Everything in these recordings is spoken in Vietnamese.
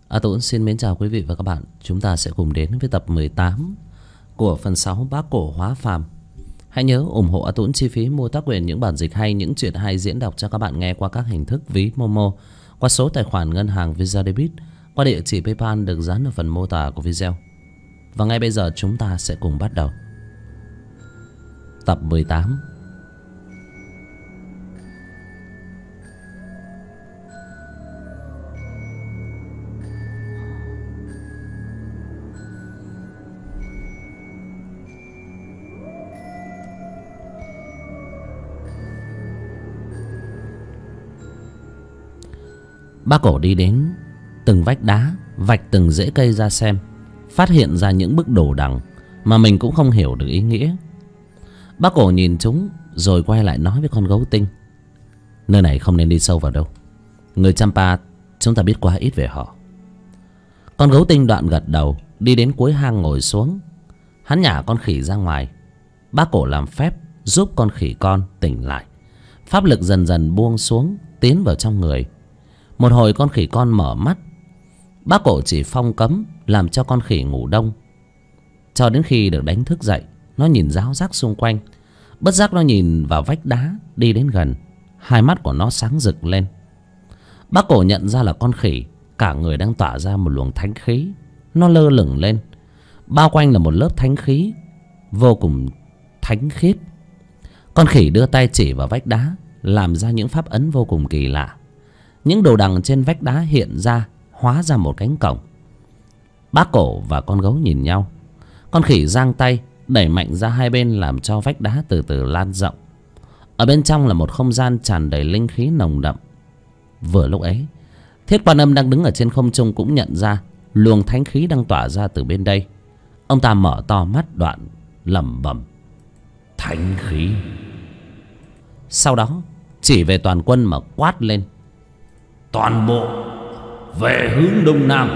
Tôi cũng xin mến chào quý vị và các bạn. Chúng ta sẽ cùng đến với tập 18 của phần 6 Bác Cổ Hóa Phàm. Hãy nhớ ủng hộ A Tuấn chi phí mua tác quyền những bản dịch hay, những chuyện hay diễn đọc cho các bạn nghe qua các hình thức ví Momo, qua số tài khoản ngân hàng Visa Debit, qua địa chỉ PayPal được dán ở phần mô tả của video. Và ngay bây giờ chúng ta sẽ cùng bắt đầu tập 18. Bác Cổ đi đến từng vách đá, vạch từng rễ cây ra xem, phát hiện ra những bức đồ đằng mà mình cũng không hiểu được ý nghĩa. Bác Cổ nhìn chúng rồi quay lại nói với con gấu tinh: nơi này không nên đi sâu vào đâu. Người Champa chúng ta biết quá ít về họ. Con gấu tinh đoạn gật đầu, đi đến cuối hang ngồi xuống. Hắn nhả con khỉ ra ngoài. Bác Cổ làm phép giúp con khỉ con tỉnh lại. Pháp lực dần dần buông xuống, tiến vào trong người. Một hồi con khỉ con mở mắt. Bác Cổ chỉ phong cấm làm cho con khỉ ngủ đông, cho đến khi được đánh thức dậy. Nó nhìn ráo rác xung quanh. Bất giác nó nhìn vào vách đá, đi đến gần. Hai mắt của nó sáng rực lên. Bác Cổ nhận ra là con khỉ cả người đang tỏa ra một luồng thánh khí. Nó lơ lửng lên, bao quanh là một lớp thánh khí vô cùng thánh khiết. Con khỉ đưa tay chỉ vào vách đá, làm ra những pháp ấn vô cùng kỳ lạ. Những đồ đằng trên vách đá hiện ra, hóa ra một cánh cổng. Bác Cổ và con gấu nhìn nhau. Con khỉ giang tay đẩy mạnh ra hai bên, làm cho vách đá từ từ lan rộng. Ở bên trong là một không gian tràn đầy linh khí nồng đậm. Vừa lúc ấy, Thiết Quan Âm đang đứng ở trên không trung cũng nhận ra luồng thánh khí đang tỏa ra từ bên đây. Ông ta mở to mắt, đoạn lẩm bẩm: thánh khí. Sau đó chỉ về toàn quân mà quát lên: toàn bộ về hướng đông nam.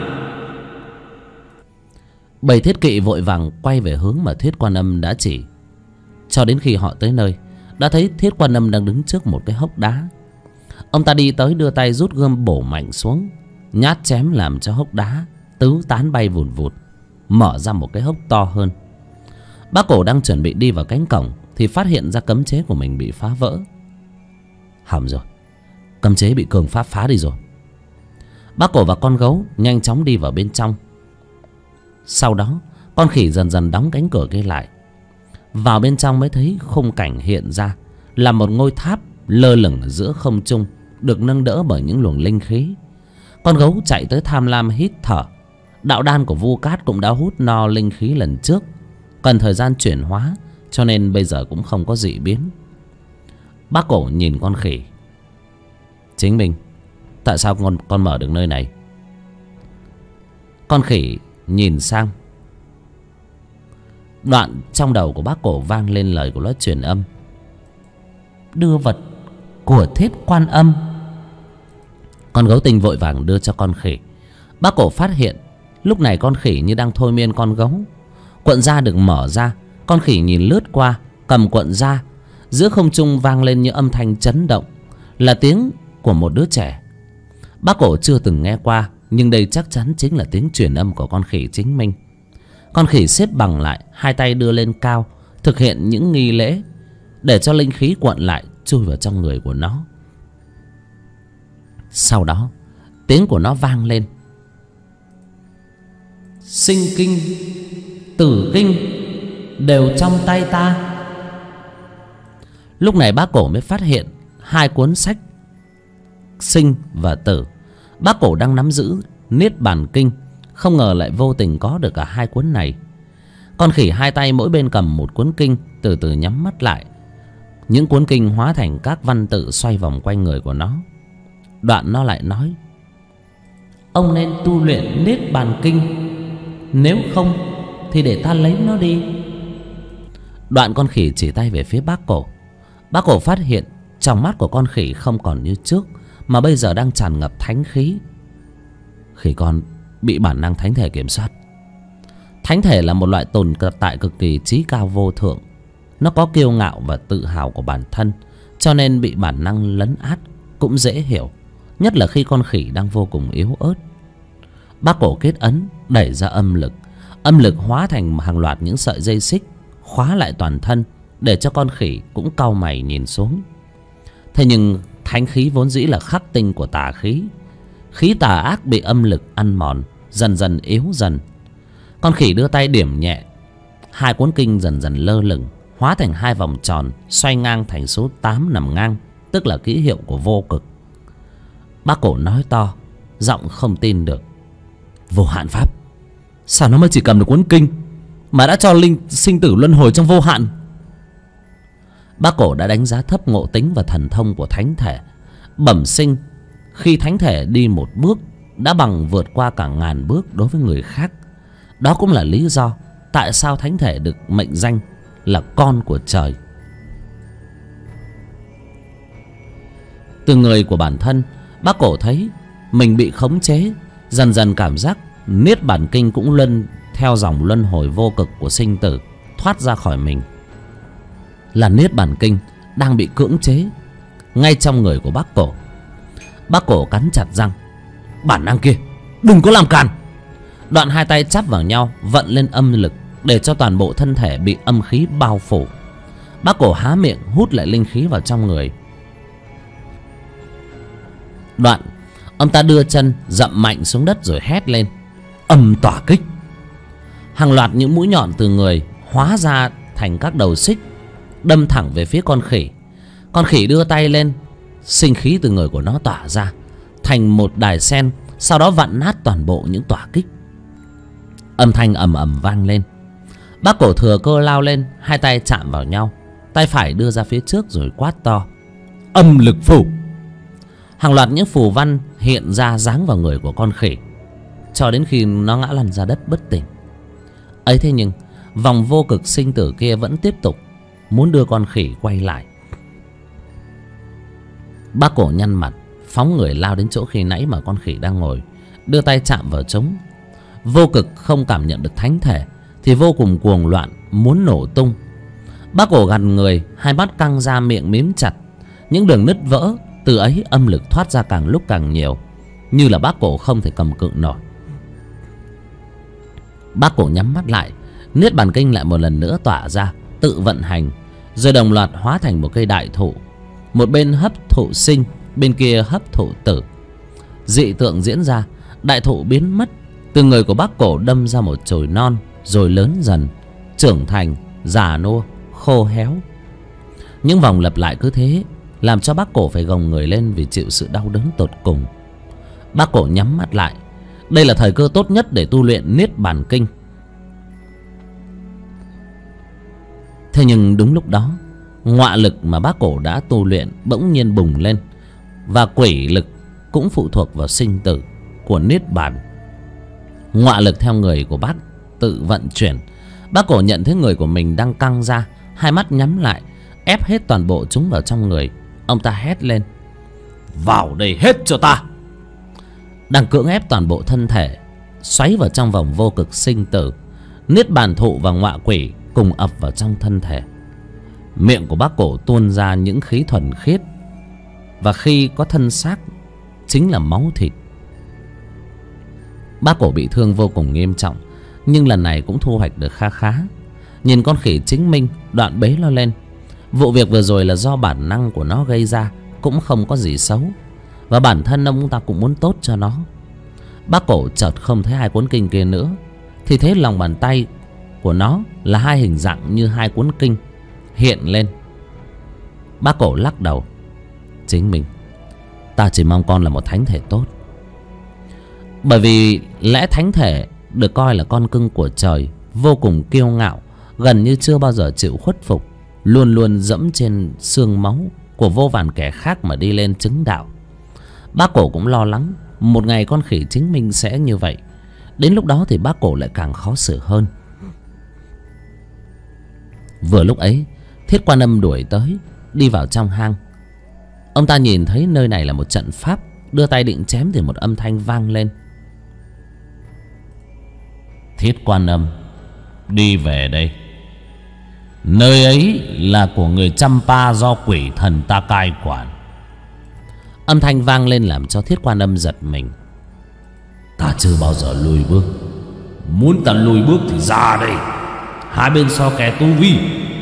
Bầy thiết kỵ vội vàng quay về hướng mà Thiết Quan Âm đã chỉ. Cho đến khi họ tới nơi, đã thấy Thiết Quan Âm đang đứng trước một cái hốc đá. Ông ta đi tới, đưa tay rút gươm bổ mạnh xuống, nhát chém làm cho hốc đá tứ tán bay vùn vụt, mở ra một cái hốc to hơn. Bác Cổ đang chuẩn bị đi vào cánh cổng thì phát hiện ra cấm chế của mình bị phá vỡ. Hỏng rồi, cấm chế bị cường pháp phá đi rồi. Bác Cổ và con gấu nhanh chóng đi vào bên trong. Sau đó con khỉ dần dần đóng cánh cửa kia lại. Vào bên trong mới thấy khung cảnh hiện ra là một ngôi tháp lơ lửng ở giữa không trung, được nâng đỡ bởi những luồng linh khí. Con gấu chạy tới tham lam hít thở. Đạo đan của Vu Cát cũng đã hút no linh khí lần trước, cần thời gian chuyển hóa, cho nên bây giờ cũng không có dị biến. Bác Cổ nhìn con khỉ: chính mình, tại sao con mở được nơi này? Con khỉ nhìn sang. Đoạn trong đầu của Bác Cổ vang lên lời của Luật Truyền Âm: đưa vật của Thiết Quan Âm. Con gấu tinh vội vàng đưa cho con khỉ. Bác Cổ phát hiện lúc này con khỉ như đang thôi miên con gấu. Cuộn da được mở ra. Con khỉ nhìn lướt qua, cầm cuộn da. Giữa không trung vang lên những âm thanh chấn động, là tiếng của một đứa trẻ. Bác Cổ chưa từng nghe qua, nhưng đây chắc chắn chính là tiếng truyền âm của con khỉ chính mình. Con khỉ xếp bằng lại, hai tay đưa lên cao, thực hiện những nghi lễ để cho linh khí cuộn lại chui vào trong người của nó. Sau đó tiếng của nó vang lên: sinh kinh, tử kinh đều trong tay ta. Lúc này Bác Cổ mới phát hiện hai cuốn sách sinh và tử. Bác Cổ đang nắm giữ Niết Bàn Kinh, không ngờ lại vô tình có được cả hai cuốn này. Con khỉ hai tay mỗi bên cầm một cuốn kinh, từ từ nhắm mắt lại. Những cuốn kinh hóa thành các văn tự xoay vòng quanh người của nó. Đoạn nó lại nói: ông nên tu luyện Niết Bàn Kinh, nếu không thì để ta lấy nó đi. Đoạn con khỉ chỉ tay về phía Bác Cổ. Bác Cổ phát hiện trong mắt của con khỉ không còn như trước, mà bây giờ đang tràn ngập thánh khí. Khỉ con bị bản năng thánh thể kiểm soát. Thánh thể là một loại tồn tại cực kỳ trí cao vô thượng. Nó có kiêu ngạo và tự hào của bản thân, cho nên bị bản năng lấn át cũng dễ hiểu, nhất là khi con khỉ đang vô cùng yếu ớt. Bác Cổ kết ấn đẩy ra âm lực. Âm lực hóa thành hàng loạt những sợi dây xích khóa lại toàn thân, để cho con khỉ cũng cau mày nhìn xuống. Thế nhưng thánh khí vốn dĩ là khắc tinh của tà khí. Khí tà ác bị âm lực ăn mòn, dần dần yếu dần. Con khỉ đưa tay điểm nhẹ, hai cuốn kinh dần dần lơ lửng, hóa thành hai vòng tròn, xoay ngang thành số 8 nằm ngang, tức là ký hiệu của vô cực. Bác Cổ nói to, giọng không tin được: vô hạn pháp, sao nó mới chỉ cầm được cuốn kinh mà đã cho linh sinh tử luân hồi trong vô hạn? Bác Cổ đã đánh giá thấp ngộ tính và thần thông của thánh thể. Bẩm sinh, khi thánh thể đi một bước đã bằng vượt qua cả ngàn bước đối với người khác. Đó cũng là lý do tại sao thánh thể được mệnh danh là con của trời. Từ người của bản thân, bác Cổ thấy mình bị khống chế, dần dần cảm giác niết bàn kinh cũng luân theo dòng luân hồi vô cực của sinh tử thoát ra khỏi mình. Là niết bàn kinh đang bị cưỡng chế ngay trong người của bác Cổ. Bác Cổ cắn chặt răng: bản năng kia, đừng có làm càn. Đoạn hai tay chắp vào nhau, vận lên âm lực để cho toàn bộ thân thể bị âm khí bao phủ. Bác Cổ há miệng hút lại linh khí vào trong người. Đoạn ông ta đưa chân dậm mạnh xuống đất rồi hét lên: âm tỏa kích. Hàng loạt những mũi nhọn từ người hóa ra thành các đầu xích, đâm thẳng về phía con khỉ. Con khỉ đưa tay lên, sinh khí từ người của nó tỏa ra thành một đài sen, sau đó vặn nát toàn bộ những tỏa kích. Âm thanh ầm ầm vang lên. Bác Cổ thừa cơ lao lên, hai tay chạm vào nhau, tay phải đưa ra phía trước rồi quát to: âm lực phủ. Hàng loạt những phù văn hiện ra giáng vào người của con khỉ, cho đến khi nó ngã lăn ra đất bất tỉnh. Ấy thế nhưng vòng vô cực sinh tử kia vẫn tiếp tục muốn đưa con khỉ quay lại. Bác Cổ nhăn mặt, phóng người lao đến chỗ khi nãy mà con khỉ đang ngồi, đưa tay chạm vào trống. Vô cực không cảm nhận được thánh thể thì vô cùng cuồng loạn, muốn nổ tung. Bác Cổ gằn người, hai mắt căng ra, miệng mím chặt. Những đường nứt vỡ, từ ấy âm lực thoát ra càng lúc càng nhiều, như là bác Cổ không thể cầm cự nổi. Bác Cổ nhắm mắt lại, niết bàn kinh lại một lần nữa tỏa ra, tự vận hành, rồi đồng loạt hóa thành một cây đại thụ. Một bên hấp thụ sinh, bên kia hấp thụ tử. Dị tượng diễn ra, đại thụ biến mất, từ người của bác Cổ đâm ra một chồi non, rồi lớn dần, trưởng thành, già nua, khô héo. Những vòng lặp lại cứ thế, làm cho bác Cổ phải gồng người lên vì chịu sự đau đớn tột cùng. Bác Cổ nhắm mắt lại. Đây là thời cơ tốt nhất để tu luyện niết bàn kinh. Thế nhưng đúng lúc đó, ngọa lực mà bác Cổ đã tu luyện bỗng nhiên bùng lên, và quỷ lực cũng phụ thuộc vào sinh tử của niết bàn. Ngọa lực theo người của bác tự vận chuyển. Bác Cổ nhận thấy người của mình đang căng ra, hai mắt nhắm lại, ép hết toàn bộ chúng vào trong người. Ông ta hét lên: vào đây hết cho ta. Đang cưỡng ép toàn bộ thân thể xoáy vào trong vòng vô cực sinh tử. Niết bàn thụ và ngọa quỷ cùng ập vào trong thân thể. Miệng của bác Cổ tuôn ra những khí thuần khiết, và khi có thân xác chính là máu thịt. Bác Cổ bị thương vô cùng nghiêm trọng, nhưng lần này cũng thu hoạch được kha khá. Nhìn con khỉ chính minh, đoạn bế nó lên. Vụ việc vừa rồi là do bản năng của nó gây ra, cũng không có gì xấu, và bản thân ông ta cũng muốn tốt cho nó. Bác Cổ chợt không thấy hai cuốn kinh kia nữa, thì thấy lòng bàn tay của nó là hai hình dạng như hai cuốn kinh hiện lên. Bác Cổ lắc đầu: chính mình, ta chỉ mong con là một thánh thể tốt. Bởi vì lẽ thánh thể được coi là con cưng của trời, vô cùng kiêu ngạo, gần như chưa bao giờ chịu khuất phục, luôn luôn dẫm trên xương máu của vô vàn kẻ khác mà đi lên chứng đạo. Bác Cổ cũng lo lắng một ngày con khỉ chính mình sẽ như vậy. Đến lúc đó thì bác Cổ lại càng khó xử hơn. Vừa lúc ấy, Thiết Quan Âm đuổi tới, đi vào trong hang. Ông ta nhìn thấy nơi này là một trận pháp, đưa tay định chém thì một âm thanh vang lên: Thiết Quan Âm, đi về đây. Nơi ấy là của người Champa do quỷ thần ta cai quản. Âm thanh vang lên làm cho Thiết Quan Âm giật mình. Ta ta chưa bao giờ lùi bước. Muốn ta lùi bước thì ra đây, hai bên so kè tu vi.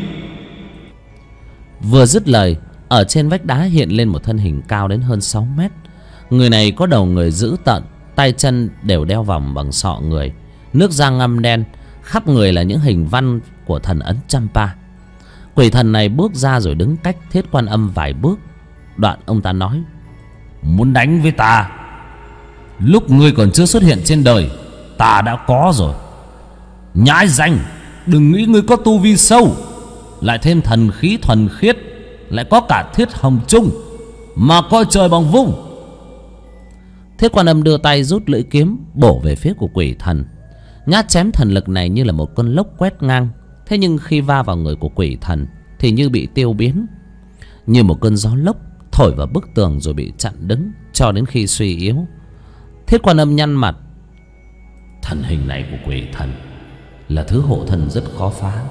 Vừa dứt lời, ở trên vách đá hiện lên một thân hình cao đến hơn 6 mét. Người này có đầu người dữ tợn, tay chân đều đeo vòng bằng sọ người, nước da ngăm đen, khắp người là những hình văn của thần ấn Champa. Quỷ thần này bước ra rồi đứng cách Thiết Quan Âm vài bước. Đoạn ông ta nói: Muốn đánh với ta, lúc ngươi còn chưa xuất hiện trên đời, ta đã có rồi. Nhãi danh, đừng nghĩ ngươi có tu vi sâu, lại thêm thần khí thuần khiết, lại có cả Thiết Hồng Trung, mà coi trời bằng vung. Thiết Quan Âm đưa tay rút lưỡi kiếm bổ về phía của quỷ thần. Nhát chém thần lực này như là một cơn lốc quét ngang, thế nhưng khi va vào người của quỷ thần thì như bị tiêu biến, như một cơn gió lốc thổi vào bức tường rồi bị chặn đứng cho đến khi suy yếu. Thiết Quan Âm nhăn mặt. Thần hình này của quỷ thần là thứ hộ thần rất khó phá.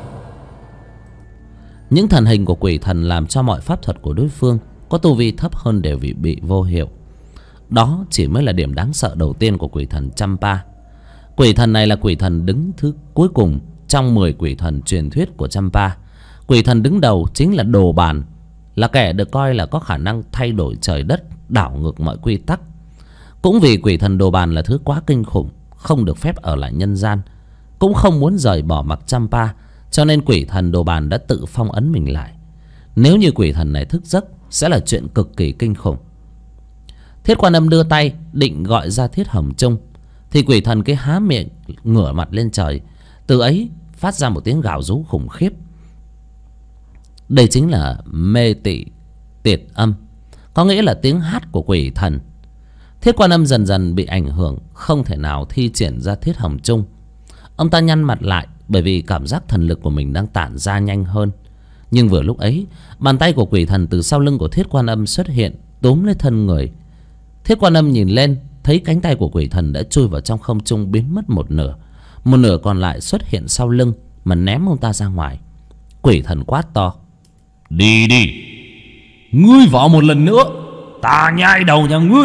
Những thần hình của quỷ thần làm cho mọi pháp thuật của đối phương có tu vi thấp hơn đều bị vô hiệu. Đó chỉ mới là điểm đáng sợ đầu tiên của quỷ thần Champa. Quỷ thần này là quỷ thần đứng thứ cuối cùng trong 10 quỷ thần truyền thuyết của Champa. Quỷ thần đứng đầu chính là Đồ Bàn, là kẻ được coi là có khả năng thay đổi trời đất, đảo ngược mọi quy tắc. Cũng vì quỷ thần Đồ Bàn là thứ quá kinh khủng, không được phép ở lại nhân gian, cũng không muốn rời bỏ mặc Champa, cho nên quỷ thần Đồ Bàn đã tự phong ấn mình lại. Nếu như quỷ thần này thức giấc sẽ là chuyện cực kỳ kinh khủng. Thiết Quan Âm đưa tay định gọi ra Thiết Hồng Trung thì quỷ thần cái há miệng ngửa mặt lên trời, từ ấy phát ra một tiếng gào rú khủng khiếp. Đây chính là mê tị tiệt âm, có nghĩa là tiếng hát của quỷ thần. Thiết Quan Âm dần dần bị ảnh hưởng, không thể nào thi triển ra Thiết Hồng Trung. Ông ta nhăn mặt lại bởi vì cảm giác thần lực của mình đang tản ra nhanh hơn. Nhưng vừa lúc ấy, bàn tay của quỷ thần từ sau lưng của Thiết Quan Âm xuất hiện, túm lấy thân người. Thiết Quan Âm nhìn lên, thấy cánh tay của quỷ thần đã chui vào trong không trung, biến mất một nửa còn lại xuất hiện sau lưng mà ném ông ta ra ngoài. Quỷ thần quát to: Đi đi, ngươi vào một lần nữa, ta nhai đầu nhà ngươi.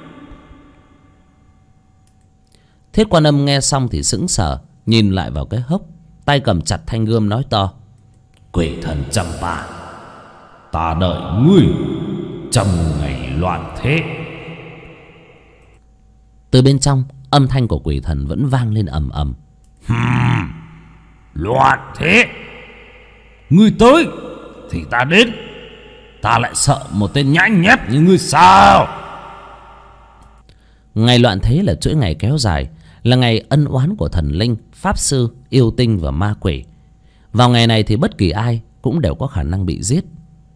Thiết Quan Âm nghe xong thì sững sờ, nhìn lại vào cái hốc, tay cầm chặt thanh gươm nói to: Quỷ thần Champa, ta đợi ngươi trong ngày loạn thế. Từ bên trong, âm thanh của quỷ thần vẫn vang lên ầm ầm. Loạn thế, ngươi tới thì ta đến, ta lại sợ một tên nhãi nhép như ngươi sao? Ngày loạn thế là chuỗi ngày kéo dài, là ngày ân oán của thần linh, pháp sư, yêu tinh và ma quỷ. Vào ngày này thì bất kỳ ai cũng đều có khả năng bị giết.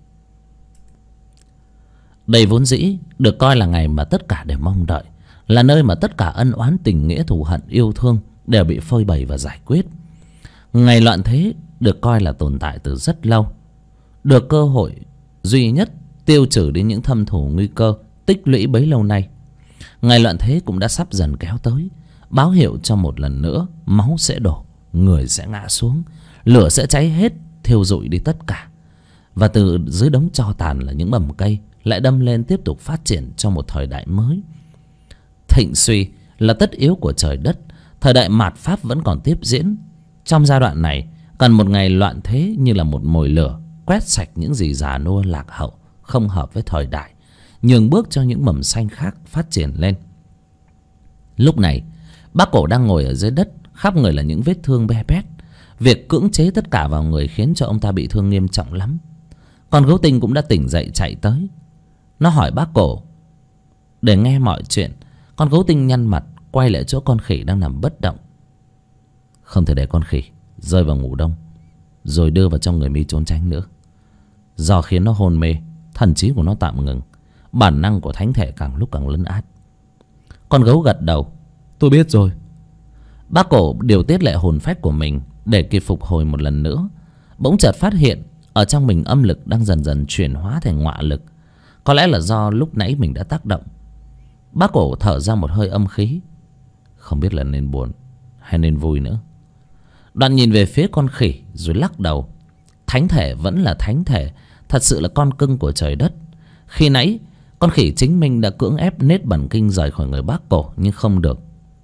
Đây vốn dĩ được coi là ngày mà tất cả đều mong đợi, là nơi mà tất cả ân oán tình nghĩa thù hận yêu thương đều bị phơi bày và giải quyết. Ngày loạn thế được coi là tồn tại từ rất lâu, được cơ hội duy nhất tiêu trừ đi những thâm thù nguy cơ tích lũy bấy lâu nay. Ngày loạn thế cũng đã sắp dần kéo tới, báo hiệu cho một lần nữa máu sẽ đổ, người sẽ ngã xuống, lửa sẽ cháy hết, thiêu rụi đi tất cả. Và từ dưới đống tro tàn là những mầm cây lại đâm lên tiếp tục phát triển cho một thời đại mới. Thịnh suy là tất yếu của trời đất, thời đại mạt pháp vẫn còn tiếp diễn. Trong giai đoạn này cần một ngày loạn thế như là một mồi lửa, quét sạch những gì già nua lạc hậu, không hợp với thời đại, nhường bước cho những mầm xanh khác phát triển lên. Lúc này bác Cổ đang ngồi ở dưới đất, khắp người là những vết thương be bét. Việc cưỡng chế tất cả vào người khiến cho ông ta bị thương nghiêm trọng lắm. Con gấu tinh cũng đã tỉnh dậy chạy tới. Nó hỏi bác Cổ. Để nghe mọi chuyện, con gấu tinh nhăn mặt quay lại chỗ con khỉ đang nằm bất động. Không thể để con khỉ rơi vào ngủ đông rồi đưa vào trong người mi trốn tránh nữa. Do khiến nó hôn mê, thần trí của nó tạm ngừng, bản năng của thánh thể càng lúc càng lấn át. Con gấu gật đầu. Tôi biết rồi. Bác Cổ điều tiết lại hồn phách của mình để kịp phục hồi một lần nữa. Bỗng chợt phát hiện ở trong mình âm lực đang dần dần chuyển hóa thành ngọa lực. Có lẽ là do lúc nãy mình đã tác động. Bác Cổ thở ra một hơi âm khí, không biết là nên buồn hay nên vui nữa. Đoạn nhìn về phía con khỉ rồi lắc đầu. Thánh thể vẫn là thánh thể, thật sự là con cưng của trời đất. Khi nãy con khỉ chính mình đã cưỡng ép nết bẩn kinh rời khỏi người bác Cổ, nhưng không được.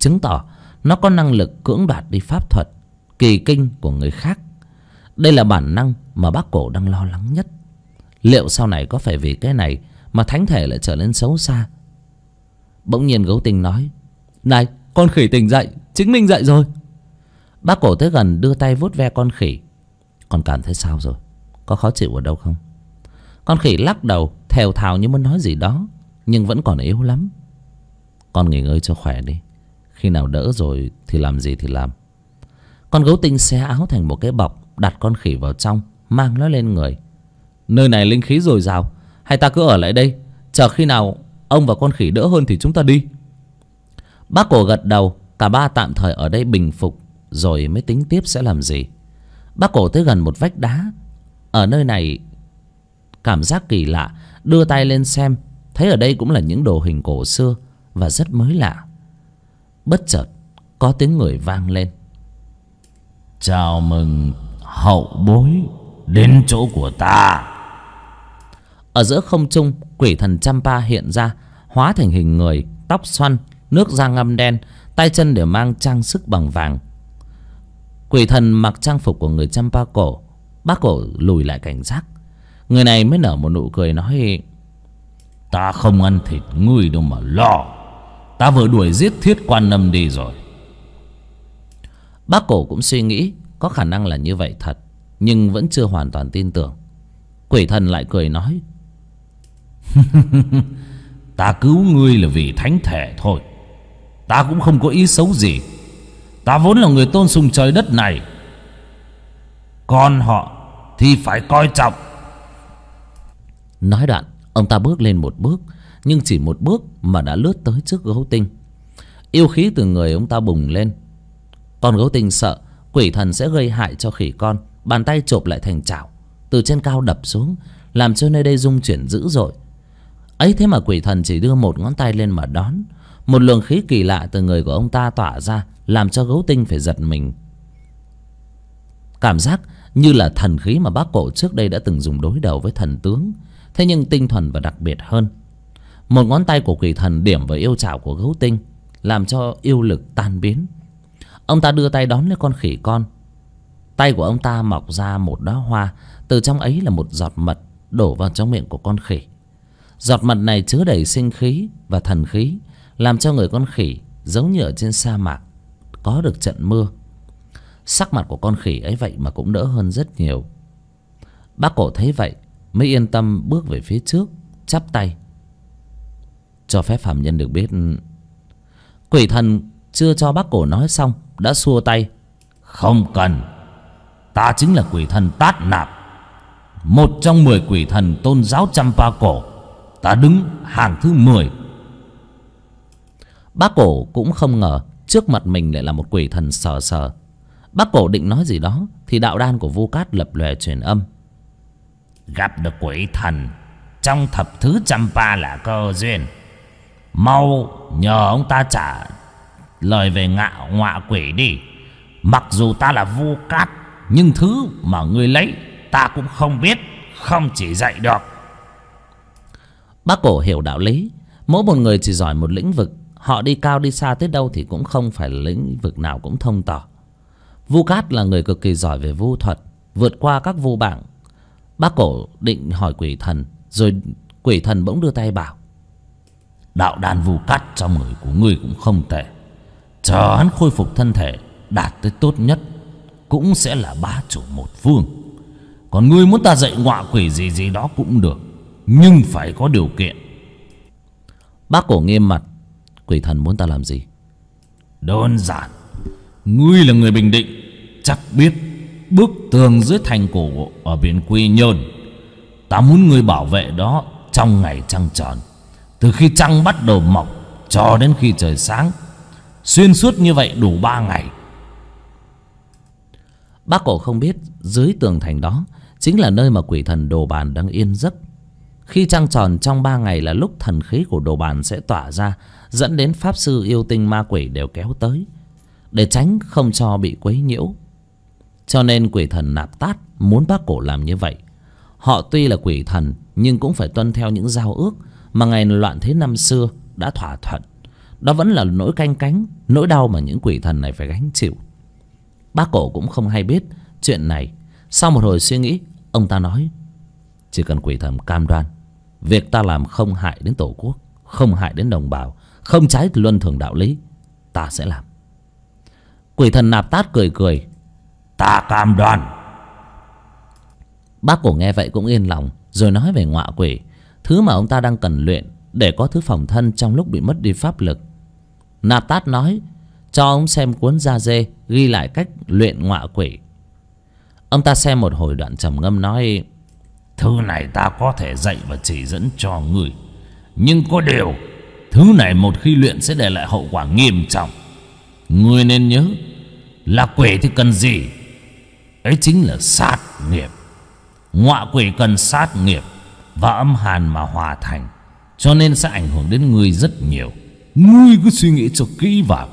chứng tỏ nó có năng lực cưỡng đoạt đi pháp thuật, kỳ kinh của người khác. Đây là bản năng mà bác cổ đang lo lắng nhất. Liệu sau này có phải vì cái này mà thánh thể lại trở nên xấu xa? Bỗng nhiên Gấu Tinh nói: "Này, con khỉ tỉnh dậy, chứng minh dậy rồi." Bác cổ tới gần đưa tay vuốt ve con khỉ. "Con cảm thấy sao rồi? Có khó chịu ở đâu không?" Con khỉ lắc đầu thều thào như muốn nói gì đó, nhưng vẫn còn yếu lắm. "Con nghỉ ngơi cho khỏe đi, khi nào đỡ rồi thì làm gì thì làm." Con Gấu Tinh xé áo thành một cái bọc, đặt con khỉ vào trong, mang nó lên người. "Nơi này linh khí dồi dào, hay ta cứ ở lại đây, chờ khi nào ông và con khỉ đỡ hơn thì chúng ta đi." Bác cổ gật đầu. Cả ba tạm thời ở đây bình phục rồi mới tính tiếp sẽ làm gì. Bác cổ tới gần một vách đá. Ở nơi này cảm giác kỳ lạ, đưa tay lên xem, thấy ở đây cũng là những đồ hình cổ xưa và rất mới lạ. Bất chợt có tiếng người vang lên: "Chào mừng hậu bối đến chỗ của ta." Ở giữa không trung, quỷ thần Champa hiện ra, hóa thành hình người, tóc xoăn, nước da ngăm đen, tay chân đều mang trang sức bằng vàng. Quỷ thần mặc trang phục của người Champa cổ. Bác cổ lùi lại cảnh giác. Người này mới nở một nụ cười nói: "Ta không ăn thịt ngươi đâu mà lo. Ta vừa đuổi giết Thiết Quan Âm đi rồi." Bác cổ cũng suy nghĩ có khả năng là như vậy thật, nhưng vẫn chưa hoàn toàn tin tưởng. Quỷ thần lại cười nói: "Ta cứu ngươi là vì thánh thể thôi. Ta cũng không có ý xấu gì. Ta vốn là người tôn sùng trời đất này. Còn họ thì phải coi trọng." Nói đoạn, ông ta bước lên một bước, nhưng chỉ một bước mà đã lướt tới trước Gấu Tinh. Yêu khí từ người ông ta bùng lên. Con Gấu Tinh sợ quỷ thần sẽ gây hại cho khỉ con, bàn tay chộp lại thành chảo, từ trên cao đập xuống, làm cho nơi đây rung chuyển dữ dội. Ấy thế mà quỷ thần chỉ đưa một ngón tay lên mà đón. Một luồng khí kỳ lạ từ người của ông ta tỏa ra, làm cho Gấu Tinh phải giật mình. Cảm giác như là thần khí mà bác cổ trước đây đã từng dùng đối đầu với thần tướng, thế nhưng tinh thuần và đặc biệt hơn. Một ngón tay của quỷ thần điểm vào yêu chảo của Gấu Tinh, làm cho yêu lực tan biến. Ông ta đưa tay đón lấy con khỉ con. Tay của ông ta mọc ra một đóa hoa, từ trong ấy là một giọt mật đổ vào trong miệng của con khỉ. Giọt mật này chứa đầy sinh khí và thần khí, làm cho người con khỉ giống như ở trên sa mạc có được trận mưa. Sắc mặt của con khỉ ấy vậy mà cũng đỡ hơn rất nhiều. Bác cổ thấy vậy mới yên tâm bước về phía trước, chắp tay: "Cho phép phàm nhân được biết." Quỷ thần chưa cho bác cổ nói xong đã xua tay: "Không cần. Ta chính là quỷ thần Tát Nạp, một trong 10 quỷ thần tôn giáo Champa cổ. Ta đứng hàng thứ 10. Bác cổ cũng không ngờ trước mặt mình lại là một quỷ thần sờ sờ. Bác cổ định nói gì đó thì đạo đan của Vu Cát lập lòe truyền âm: "Gặp được quỷ thần trong thập thứ Champa là cơ duyên. Mau nhờ ông ta trả lời về ngạo ngọa quỷ đi. Mặc dù ta là Vu Cát, nhưng thứ mà ngươi lấy ta cũng không biết, không chỉ dạy được." Bác cổ hiểu đạo lý. Mỗi một người chỉ giỏi một lĩnh vực, họ đi cao đi xa tới đâu thì cũng không phải là lĩnh vực nào cũng thông tỏ. Vu Cát là người cực kỳ giỏi về vu thuật, vượt qua các vu bảng. Bác cổ định hỏi quỷ thần, rồi quỷ thần bỗng đưa tay bảo: "Đạo đan Vu Cát trong người của ngươi cũng không tệ. Chờ hắn khôi phục thân thể đạt tới tốt nhất, cũng sẽ là bá chủ một phương. Còn ngươi muốn ta dạy ngọa quỷ gì gì đó cũng được, nhưng phải có điều kiện." Bác cổ nghiêm mặt: "Quỷ thần muốn ta làm gì?" "Đơn giản. Ngươi là người Bình Định, chắc biết bức tường dưới thành cổ ở biển Quy Nhơn. Ta muốn ngươi bảo vệ đó trong ngày trăng tròn, từ khi trăng bắt đầu mọc cho đến khi trời sáng, xuyên suốt như vậy đủ 3 ngày. Bác cổ không biết dưới tường thành đó chính là nơi mà quỷ thần Đồ Bàn đang yên giấc. Khi trăng tròn trong 3 ngày là lúc thần khí của Đồ Bàn sẽ tỏa ra, dẫn đến pháp sư, yêu tinh, ma quỷ đều kéo tới, để tránh không cho bị quấy nhiễu. Cho nên quỷ thần Nạp Tát muốn bác cổ làm như vậy. Họ tuy là quỷ thần nhưng cũng phải tuân theo những giao ước mà ngày loạn thế năm xưa đã thỏa thuận. đó vẫn là nỗi canh cánh, nỗi đau mà những quỷ thần này phải gánh chịu. Bác Cổ cũng không hay biết chuyện này. Sau một hồi suy nghĩ, ông ta nói: chỉ cần quỷ thần cam đoan việc ta làm không hại đến tổ quốc, không hại đến đồng bào, không trái luân thường đạo lý, ta sẽ làm. Quỷ thần Nạp Tát cười cười: ta cam đoan. Bác Cổ nghe vậy cũng yên lòng, rồi nói về ngọa quỷ, thứ mà ông ta đang cần luyện để có thứ phòng thân trong lúc bị mất đi pháp lực. Nạp Tát nói cho ông xem cuốn da dê ghi lại cách luyện ngọa quỷ. Ông ta xem một hồi đoạn trầm ngâm nói: thứ này ta có thể dạy và chỉ dẫn cho người, nhưng có điều thứ này một khi luyện sẽ để lại hậu quả nghiêm trọng. Người nên nhớ là quỷ thì cần gì? Ấy chính là sát nghiệp. Ngọa quỷ cần sát nghiệp và âm hàn mà hòa thành, cho nên sẽ ảnh hưởng đến người rất nhiều. Ngươi cứ suy nghĩ cho kỹ vào.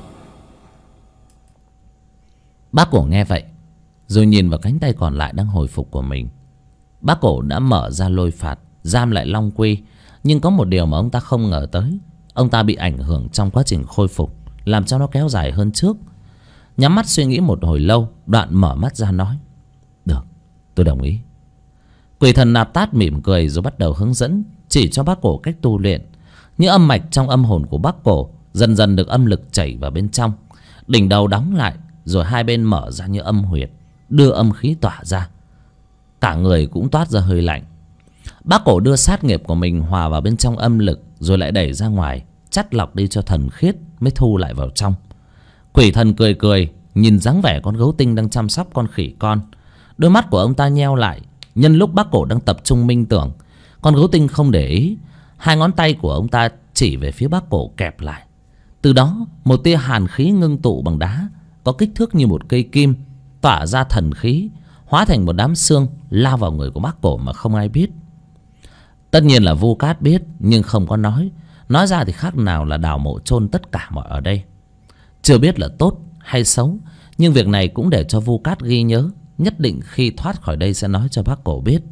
Bác Cổ nghe vậy rồi nhìn vào cánh tay còn lại đang hồi phục của mình. Bác Cổ đã mở ra lôi phạt giam lại Long Quy, nhưng có một điều mà ông ta không ngờ tới: ông ta bị ảnh hưởng trong quá trình khôi phục, làm cho nó kéo dài hơn trước. Nhắm mắt suy nghĩ một hồi lâu, đoạn mở mắt ra nói: được, tôi đồng ý. Quỷ thần Nạp Tát mỉm cười rồi bắt đầu hướng dẫn, chỉ cho bác Cổ cách tu luyện. Những âm mạch trong âm hồn của bác Cổ dần dần được âm lực chảy vào bên trong, đỉnh đầu đóng lại, rồi hai bên mở ra như âm huyệt, đưa âm khí tỏa ra. Cả người cũng toát ra hơi lạnh. Bác Cổ đưa sát nghiệp của mình hòa vào bên trong âm lực, rồi lại đẩy ra ngoài, chắt lọc đi cho thần khiết, mới thu lại vào trong. Quỷ thần cười cười nhìn dáng vẻ con gấu tinh đang chăm sóc con khỉ con. Đôi mắt của ông ta nheo lại. Nhân lúc bác Cổ đang tập trung minh tưởng, con gấu tinh không để ý, hai ngón tay của ông ta chỉ về phía bác Cổ kẹp lại. Từ đó một tia hàn khí ngưng tụ bằng đá, có kích thước như một cây kim, tỏa ra thần khí, hóa thành một đám xương lao vào người của bác Cổ mà không ai biết. Tất nhiên là Vu Cát biết, nhưng không có nói ra thì khác nào là đào mộ chôn tất cả mọi ở đây. Chưa biết là tốt hay xấu, nhưng việc này cũng để cho Vu Cát ghi nhớ, nhất định khi thoát khỏi đây sẽ nói cho bác Cổ biết.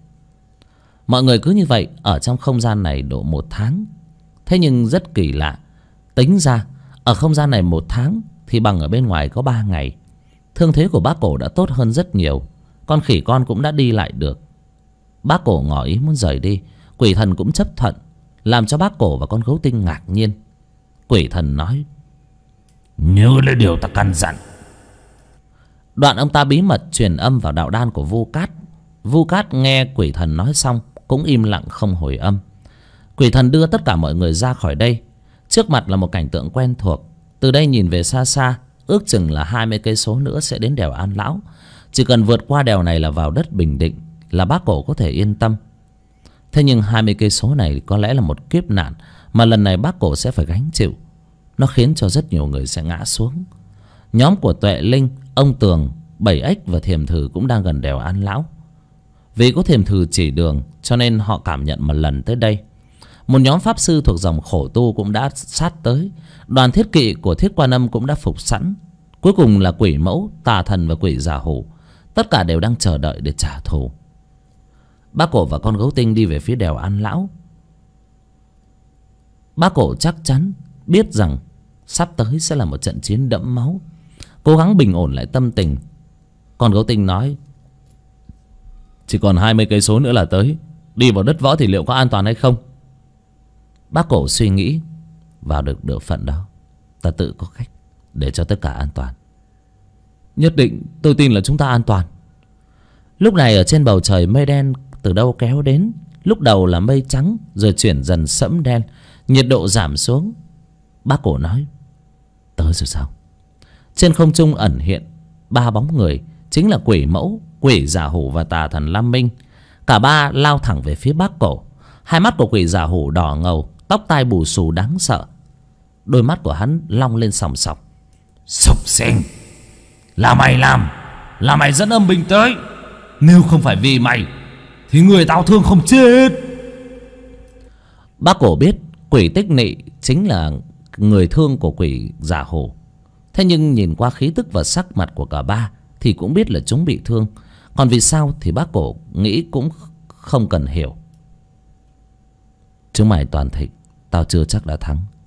Mọi người cứ như vậy ở trong không gian này độ 1 tháng. Thế nhưng rất kỳ lạ, tính ra ở không gian này 1 tháng thì bằng ở bên ngoài có 3 ngày. Thương thế của bác Cổ đã tốt hơn rất nhiều, con khỉ con cũng đã đi lại được. Bác Cổ ngỏ ý muốn rời đi, quỷ thần cũng chấp thuận, làm cho bác Cổ và con gấu tinh ngạc nhiên. Quỷ thần nói: nhớ lấy điều ta căn dặn. Đoạn ông ta bí mật truyền âm vào đạo đan của Vu Cát. Vu Cát nghe quỷ thần nói xong cũng im lặng không hồi âm. Quỷ thần đưa tất cả mọi người ra khỏi đây. Trước mặt là một cảnh tượng quen thuộc. Từ đây nhìn về xa xa, ước chừng là 20 cây số nữa sẽ đến đèo An Lão. Chỉ cần vượt qua đèo này là vào đất Bình Định, là bác Cổ có thể yên tâm. Thế nhưng 20 cây số này có lẽ là một kiếp nạn mà lần này bác Cổ sẽ phải gánh chịu. Nó khiến cho rất nhiều người sẽ ngã xuống. Nhóm của Tuệ Linh, ông Tường, Bảy Ếch và Thiềm Thử cũng đang gần đèo An Lão. Vì có Thiềm Thử chỉ đường cho nên họ cảm nhận một lần tới đây. Một nhóm pháp sư thuộc dòng khổ tu cũng đã sát tới. Đoàn thiết kỵ của Thiết Quan Âm cũng đã phục sẵn. Cuối cùng là quỷ mẫu, tà thần và quỷ giả hủ, tất cả đều đang chờ đợi để trả thù. Bác Cổ và con gấu tinh đi về phía đèo An Lão. Bác Cổ chắc chắn biết rằng sắp tới sẽ là một trận chiến đẫm máu. Cố gắng bình ổn lại tâm tình, con gấu tinh nói: chỉ còn 20 cây số nữa là tới. Đi vào đất võ thì liệu có an toàn hay không? Bác Cổ suy nghĩ: vào được địa phận đó, ta tự có cách để cho tất cả an toàn. Nhất định tôi tin là chúng ta an toàn. Lúc này ở trên bầu trời mây đen từ đâu kéo đến. Lúc đầu là mây trắng, rồi chuyển dần sẫm đen, nhiệt độ giảm xuống. Bác Cổ nói: tới rồi sao? Trên không trung ẩn hiện 3 bóng người, chính là quỷ mẫu, quỷ giả hủ và tà thần Lam Minh. Cả ba lao thẳng về phía bác Cổ. Hai mắt của quỷ giả hủ đỏ ngầu, tóc tai bù xù đáng sợ. Đôi mắt của hắn long lên sòng sọc. Súc sinh, là mày làm, là mày dẫn âm binh tới. Nếu không phải vì mày thì người tao thương không chết. Bác Cổ biết quỷ Tích Nị chính là người thương của quỷ giả hủ. Thế nhưng nhìn qua khí tức và sắc mặt của cả ba thì cũng biết là chúng bị thương. Còn vì sao thì bác Cổ nghĩ cũng không cần hiểu. Chúng mày toàn thịnh, tao chưa chắc đã thắng.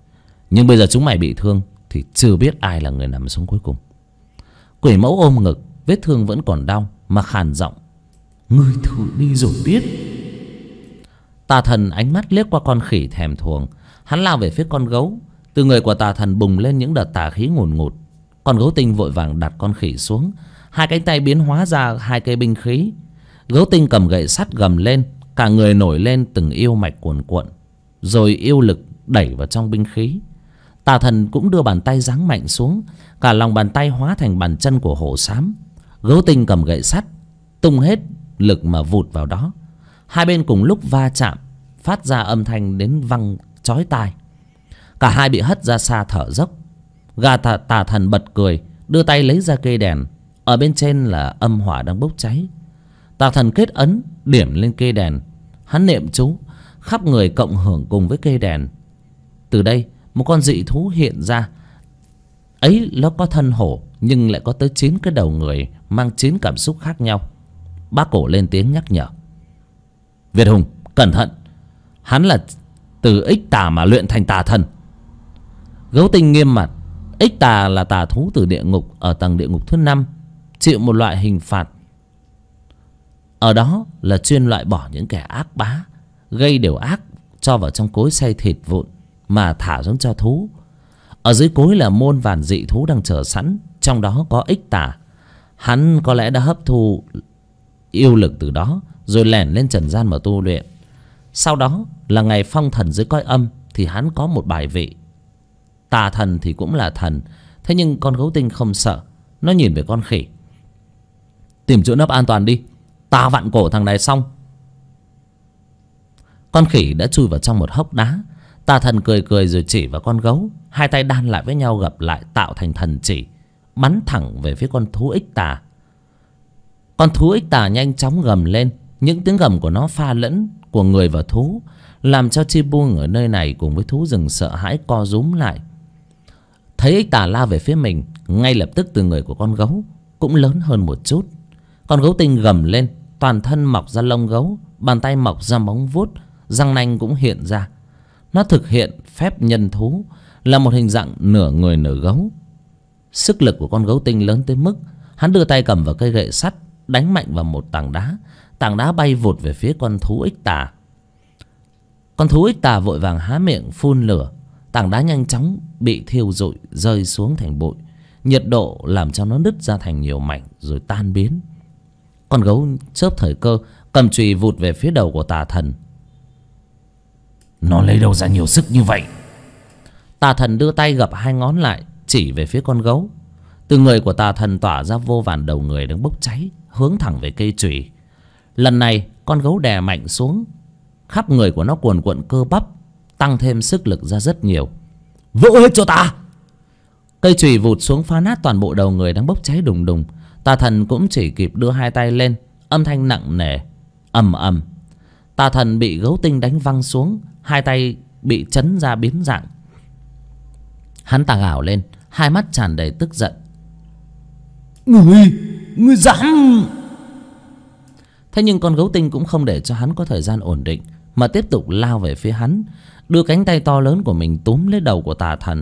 Nhưng bây giờ chúng mày bị thương thì chưa biết ai là người nằm xuống cuối cùng. Quỷ mẫu ôm ngực, vết thương vẫn còn đau mà khàn giọng: Ngươi thử đi rồi biết. Tà thần ánh mắt liếc qua con khỉ thèm thuồng. Hắn lao về phía con gấu. Từ người của tà thần bùng lên những đợt tà khí ngùn ngụt. Con gấu tinh vội vàng đặt con khỉ xuống. Hai cánh tay biến hóa ra hai cây binh khí. Gấu tinh cầm gậy sắt gầm lên, cả người nổi lên từng yêu mạch cuồn cuộn, rồi yêu lực đẩy vào trong binh khí. Tà thần cũng đưa bàn tay giáng mạnh xuống, cả lòng bàn tay hóa thành bàn chân của hổ xám. Gấu tinh cầm gậy sắt tung hết lực mà vụt vào đó. Hai bên cùng lúc va chạm, phát ra âm thanh đến văng chói tai. Cả hai bị hất ra xa thở dốc. Tà thần bật cười, đưa tay lấy ra cây đèn. Ở bên trên là âm hỏa đang bốc cháy. Tà thần kết ấn điểm lên cây đèn. Hắn niệm chú, khắp người cộng hưởng cùng với cây đèn. Từ đây một con dị thú hiện ra. Ấy nó có thân hổ, nhưng lại có tới 9 cái đầu người, mang 9 cảm xúc khác nhau. Bác cổ lên tiếng nhắc nhở: Việt Hùng, cẩn thận, hắn là từ ích tà mà luyện thành tà thần. Gấu tinh nghiêm mặt: Ích tà là tà thú từ địa ngục, ở tầng địa ngục thứ 5, chịu một loại hình phạt. Ở đó là chuyên loại bỏ những kẻ ác bá, gây điều ác, cho vào trong cối xay thịt vụn mà thả xuống cho thú. Ở dưới cối là muôn vàn dị thú đang chờ sẵn, trong đó có ích tà. Hắn có lẽ đã hấp thu yêu lực từ đó, rồi lẻn lên trần gian mà tu luyện. Sau đó là ngày phong thần dưới cõi âm, thì hắn có một bài vị. Tà thần thì cũng là thần. Thế nhưng con gấu tinh không sợ. Nó nhìn về con khỉ: Tìm chỗ nấp an toàn đi, ta vặn cổ thằng này xong. Con khỉ đã chui vào trong một hốc đá. Tà thần cười cười rồi chỉ vào con gấu. Hai tay đan lại với nhau gập lại tạo thành thần chỉ, bắn thẳng về phía con thú ích tà. Con thú ích tà nhanh chóng gầm lên. Những tiếng gầm của nó pha lẫn của người và thú, làm cho chim buông ở nơi này cùng với thú rừng sợ hãi co rúm lại. Thấy ích tà lao về phía mình, ngay lập tức từ người của con gấu cũng lớn hơn một chút. Con gấu tinh gầm lên, toàn thân mọc ra lông gấu, bàn tay mọc ra móng vuốt, răng nanh cũng hiện ra. Nó thực hiện phép nhân thú, là một hình dạng nửa người nửa gấu. Sức lực của con gấu tinh lớn tới mức hắn đưa tay cầm vào cây gậy sắt, đánh mạnh vào một tảng đá. Tảng đá bay vụt về phía con thú ích tà. Con thú ích tà vội vàng há miệng phun lửa. Tảng đá nhanh chóng bị thiêu rụi, rơi xuống thành bụi. Nhiệt độ làm cho nó nứt ra thành nhiều mảnh rồi tan biến. Con gấu chớp thời cơ, cầm chùy vụt về phía đầu của tà thần. Nó lấy đâu ra nhiều sức như vậy? Tà thần đưa tay gập hai ngón lại, chỉ về phía con gấu. Từ người của tà thần tỏa ra vô vàn đầu người đang bốc cháy, hướng thẳng về cây chùy. Lần này con gấu đè mạnh xuống. Khắp người của nó cuồn cuộn cơ bắp, tăng thêm sức lực ra rất nhiều. Vỡ hết cho ta! Cây chùy vụt xuống phá nát toàn bộ đầu người đang bốc cháy đùng đùng. Tà thần cũng chỉ kịp đưa hai tay lên, âm thanh nặng nề ầm ầm. Tà thần bị gấu tinh đánh văng xuống, hai tay bị chấn ra biến dạng. Hắn ta gào lên, hai mắt tràn đầy tức giận: Ngươi dám! Thế nhưng con gấu tinh cũng không để cho hắn có thời gian ổn định, mà tiếp tục lao về phía hắn, đưa cánh tay to lớn của mình túm lấy đầu của tà thần.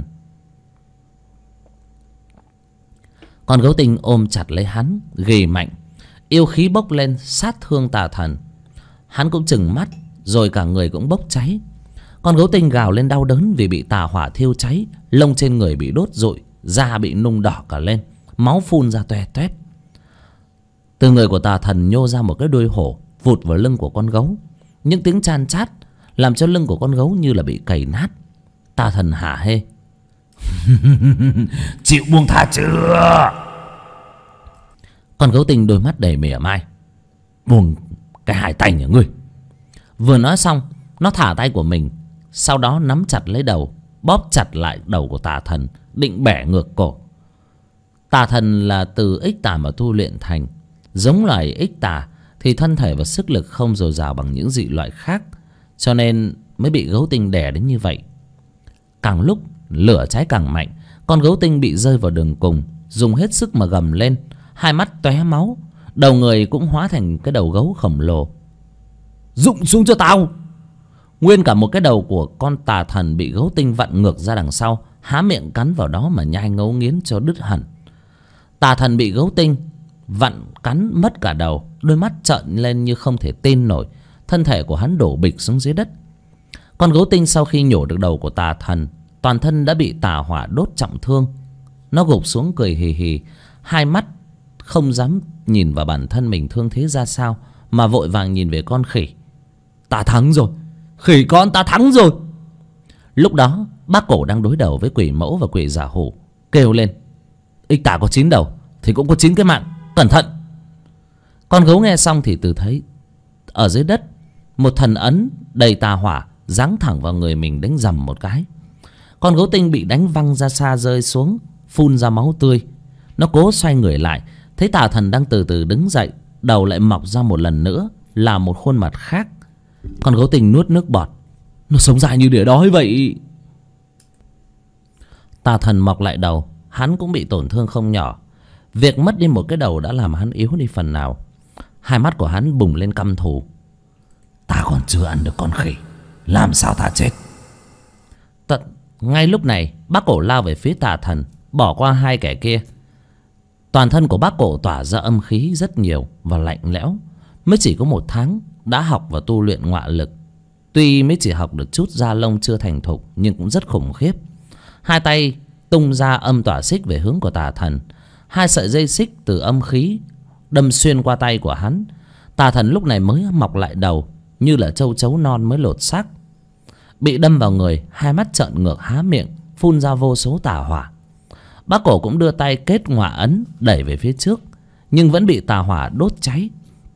Con gấu tinh ôm chặt lấy hắn, ghì mạnh, yêu khí bốc lên sát thương tà thần. Hắn cũng trừng mắt, rồi cả người cũng bốc cháy. Con gấu tinh gào lên đau đớn vì bị tà hỏa thiêu cháy, lông trên người bị đốt rụi, da bị nung đỏ cả lên, máu phun ra toe toét. Từ người của tà thần nhô ra một cái đuôi hổ, vụt vào lưng của con gấu. Những tiếng chan chát làm cho lưng của con gấu như là bị cày nát. Tà thần hả hê: Chịu buông tha chưa? Con gấu tinh đôi mắt đầy mỉa mai: Buông cái hai tay nhà ngươi. Vừa nói xong, nó thả tay của mình, sau đó nắm chặt lấy đầu, bóp chặt lại đầu của tà thần, định bẻ ngược cổ. Tà thần là từ ích tà mà tu luyện thành. Giống loài ích tà thì thân thể và sức lực không dồi dào bằng những dị loại khác, cho nên mới bị gấu tinh đè đến như vậy. Càng lúc lửa cháy càng mạnh. Con gấu tinh bị rơi vào đường cùng, dùng hết sức mà gầm lên, hai mắt tóe máu, đầu người cũng hóa thành cái đầu gấu khổng lồ. Rụng xuống cho tao! Nguyên cả một cái đầu của con tà thần bị gấu tinh vặn ngược ra đằng sau, há miệng cắn vào đó mà nhai ngấu nghiến cho đứt hẳn. Tà thần bị gấu tinh vặn cắn mất cả đầu, đôi mắt trợn lên như không thể tin nổi. Thân thể của hắn đổ bịch xuống dưới đất. Con gấu tinh sau khi nhổ được đầu của tà thần, toàn thân đã bị tà hỏa đốt trọng thương. Nó gục xuống cười hì hì, hai mắt không dám nhìn vào bản thân mình thương thế ra sao, mà vội vàng nhìn về con khỉ. Ta thắng rồi, khỉ con, ta thắng rồi. Lúc đó bác cổ đang đối đầu với quỷ mẫu và quỷ giả hủ, kêu lên: Ích tả có 9 đầu thì cũng có 9 cái mạng, cẩn thận. Con gấu nghe xong thì từ thấy ở dưới đất một thần ấn đầy tà hỏa giáng thẳng vào người mình, đánh dầm một cái. Con gấu tinh bị đánh văng ra xa, rơi xuống phun ra máu tươi. Nó cố xoay người lại, thấy tà thần đang từ từ đứng dậy, đầu lại mọc ra một lần nữa là một khuôn mặt khác. Con gấu tinh nuốt nước bọt: Nó sống dài như đỉa đói vậy. Tà thần mọc lại đầu, hắn cũng bị tổn thương không nhỏ. Việc mất đi một cái đầu đã làm hắn yếu đi phần nào. Hai mắt của hắn bùng lên căm thù. Ta còn chưa ăn được con khỉ, làm sao ta chết? Ngay lúc này bác cổ lao về phía tà thần, bỏ qua hai kẻ kia. Toàn thân của bác cổ tỏa ra âm khí rất nhiều và lạnh lẽo. Mới chỉ có 1 tháng đã học và tu luyện ngọa lực. Tuy mới chỉ học được chút da lông chưa thành thục, nhưng cũng rất khủng khiếp. Hai tay tung ra âm tỏa xích về hướng của tà thần. 2 sợi dây xích từ âm khí đâm xuyên qua tay của hắn. Tà thần lúc này mới mọc lại đầu, như là châu chấu non mới lột xác. Bị đâm vào người, hai mắt trợn ngược, há miệng phun ra vô số tà hỏa. Bác cổ cũng đưa tay kết ngọa ấn đẩy về phía trước, nhưng vẫn bị tà hỏa đốt cháy.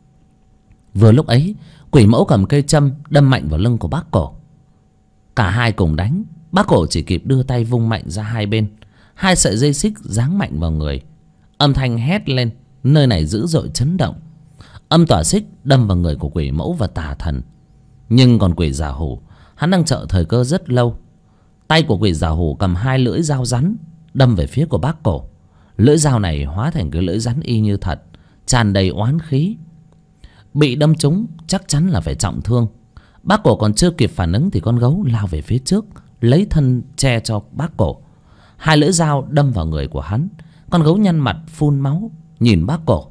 Vừa lúc ấy, quỷ mẫu cầm cây châm đâm mạnh vào lưng của bác cổ. Cả hai cùng đánh, bác cổ chỉ kịp đưa tay vung mạnh ra hai bên. 2 sợi dây xích giáng mạnh vào người. Âm thanh hét lên, nơi này dữ dội chấn động. Âm tỏa xích đâm vào người của quỷ mẫu và tà thần. Nhưng còn quỷ giả hủ, hắn đang chờ thời cơ rất lâu. Tay của quỷ giả hủ cầm 2 lưỡi dao rắn đâm về phía của bác cổ. Lưỡi dao này hóa thành cái lưỡi rắn y như thật, tràn đầy oán khí. Bị đâm trúng chắc chắn là phải trọng thương. Bác cổ còn chưa kịp phản ứng thì con gấu lao về phía trước, lấy thân che cho bác cổ. 2 lưỡi dao đâm vào người của hắn. Con gấu nhăn mặt phun máu nhìn bác cổ.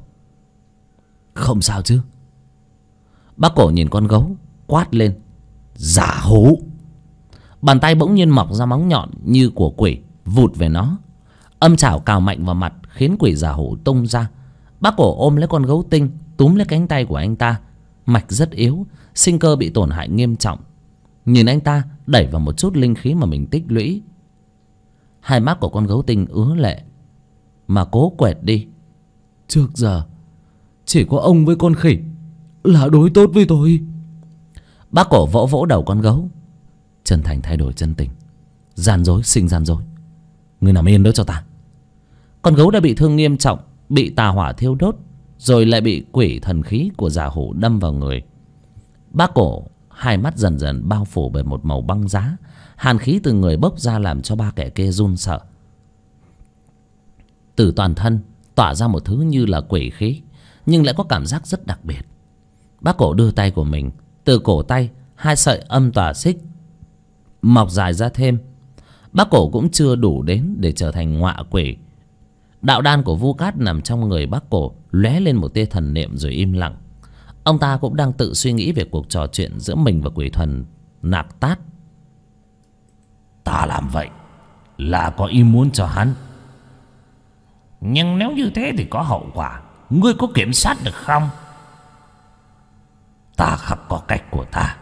Không sao chứ? Bác cổ nhìn con gấu quát lên: Giả hủ! Bàn tay bỗng nhiên mọc ra móng nhọn như của quỷ, vụt về nó. Âm chảo cào mạnh vào mặt khiến quỷ giả hủ tung ra. Bác cổ ôm lấy con gấu tinh, túm lấy cánh tay của anh ta. Mạch rất yếu, sinh cơ bị tổn hại nghiêm trọng. Nhìn anh ta đẩy vào một chút linh khí mà mình tích lũy. Hai mắt của con gấu tinh ứa lệ mà cố quẹt đi. Trước giờ chỉ có ông với con khỉ là đối tốt với tôi. Bác cổ vỗ vỗ đầu con gấu. Chân thành thay đổi chân tình, gian dối sinh gian dối. Ngươi nằm yên đó cho ta. Con gấu đã bị thương nghiêm trọng, bị tà hỏa thiêu đốt, rồi lại bị quỷ thần khí của giả hủ đâm vào người. Bác cổ hai mắt dần dần bao phủ bởi một màu băng giá. Hàn khí từ người bốc ra làm cho 3 kẻ kia run sợ. Từ toàn thân tỏa ra một thứ như là quỷ khí, nhưng lại có cảm giác rất đặc biệt. Bác cổ đưa tay của mình, từ cổ tay 2 sợi âm tỏa xích mọc dài ra thêm. Bác cổ cũng chưa đủ đến để trở thành ngọa quỷ. Đạo đan của Vu Cát nằm trong người bác cổ lóe lên một tia thần niệm rồi im lặng. Ông ta cũng đang tự suy nghĩ về cuộc trò chuyện giữa mình và quỷ thần Nạp Tát. Ta làm vậy là có ý muốn cho hắn, nhưng nếu như thế thì có hậu quả. Ngươi có kiểm soát được không? Ta khắc có cách của ta.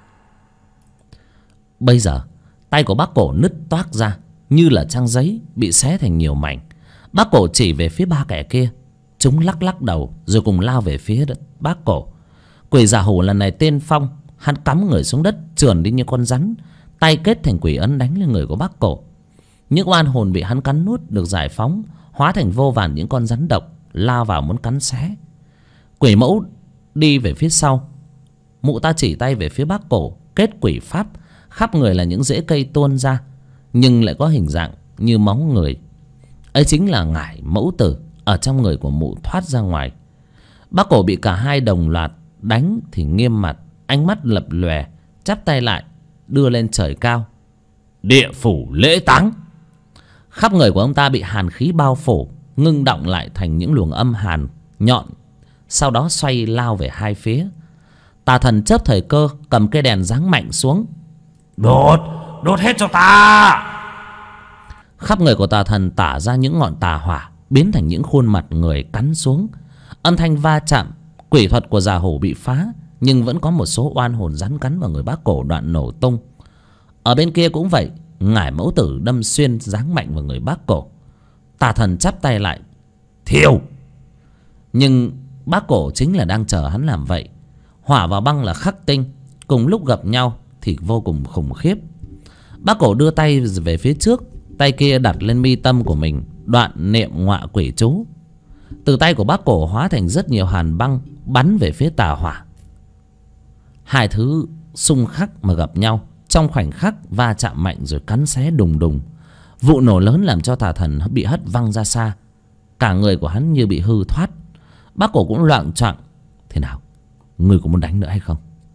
Bây giờ tay của bác cổ nứt toác ra như là trang giấy bị xé thành nhiều mảnh. Bác cổ chỉ về phía 3 kẻ kia. Chúng lắc lắc đầu rồi cùng lao về phía bác cổ. Quỷ giả hủ lần này tiên phong. Hắn cắm người xuống đất, trườn đi như con rắn, tay kết thành quỷ ấn đánh lên người của bác cổ. Những oan hồn bị hắn cắn nuốt được giải phóng, hóa thành vô vàn những con rắn độc lao vào muốn cắn xé. Quỷ mẫu đi về phía sau. Mụ ta chỉ tay về phía bác cổ, kết quỷ pháp. Khắp người là những rễ cây tuôn ra, nhưng lại có hình dạng như máu người. Ấy chính là ngải mẫu tử ở trong người của mụ thoát ra ngoài. Bác cổ bị cả hai đồng loạt đánh thì nghiêm mặt, ánh mắt lập lòe, chắp tay lại đưa lên trời cao. Địa phủ lễ táng. Khắp người của ông ta bị hàn khí bao phủ, ngưng đọng lại thành những luồng âm hàn nhọn, sau đó xoay lao về hai phía. Tà thần chớp thời cơ, cầm cây đèn giáng mạnh xuống. Đốt hết cho ta. Khắp người của tà thần tả ra những ngọn tà hỏa, biến thành những khuôn mặt người cắn xuống. Âm thanh va chạm, quỷ thuật của già hổ bị phá, nhưng vẫn có một số oan hồn rắn cắn vào người bác cổ, đoạn nổ tung. Ở bên kia cũng vậy, ngải mẫu tử đâm xuyên giáng mạnh vào người bác cổ. Tà thần chắp tay lại, thiêu. nhưng bác cổ chính là đang chờ hắn làm vậy. Hỏa và băng là khắc tinh, cùng lúc gặp nhau thì vô cùng khủng khiếp. Bác cổ đưa tay về phía trước, tay kia đặt lên mi tâm của mình, đoạn niệm ngọa quỷ chú. Từ tay của bác cổ hóa thành rất nhiều hàn băng bắn về phía tà hỏa. Hai thứ xung khắc mà gặp nhau, trong khoảnh khắc va chạm mạnh rồi cắn xé đùng đùng. Vụ nổ lớn làm cho tà thần bị hất văng ra xa, cả người của hắn như bị hư thoát. Bác cổ cũng loạng choạng. Thế nào, ngươi có muốn đánh nữa hay không?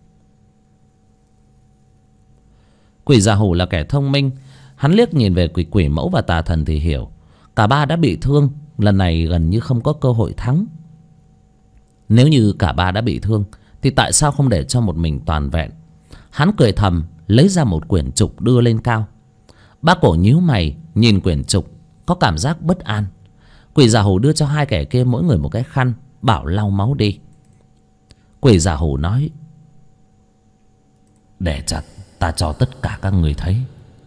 Quỷ già hổ là kẻ thông minh, hắn liếc nhìn về quỷ mẫu và tà thần thì hiểu cả ba đã bị thương, lần này gần như không có cơ hội thắng. Nếu như cả ba đã bị thương thì tại sao không để cho một mình toàn vẹn? Hắn cười thầm, lấy ra một quyển trục đưa lên cao. Bác cổ nhíu mày nhìn quyển trục, có cảm giác bất an. Quỷ già hổ đưa cho hai kẻ kia mỗi người một cái khăn, bảo lau máu đi. Quỷ già hổ nói, để chặt ta cho tất cả các người thấy.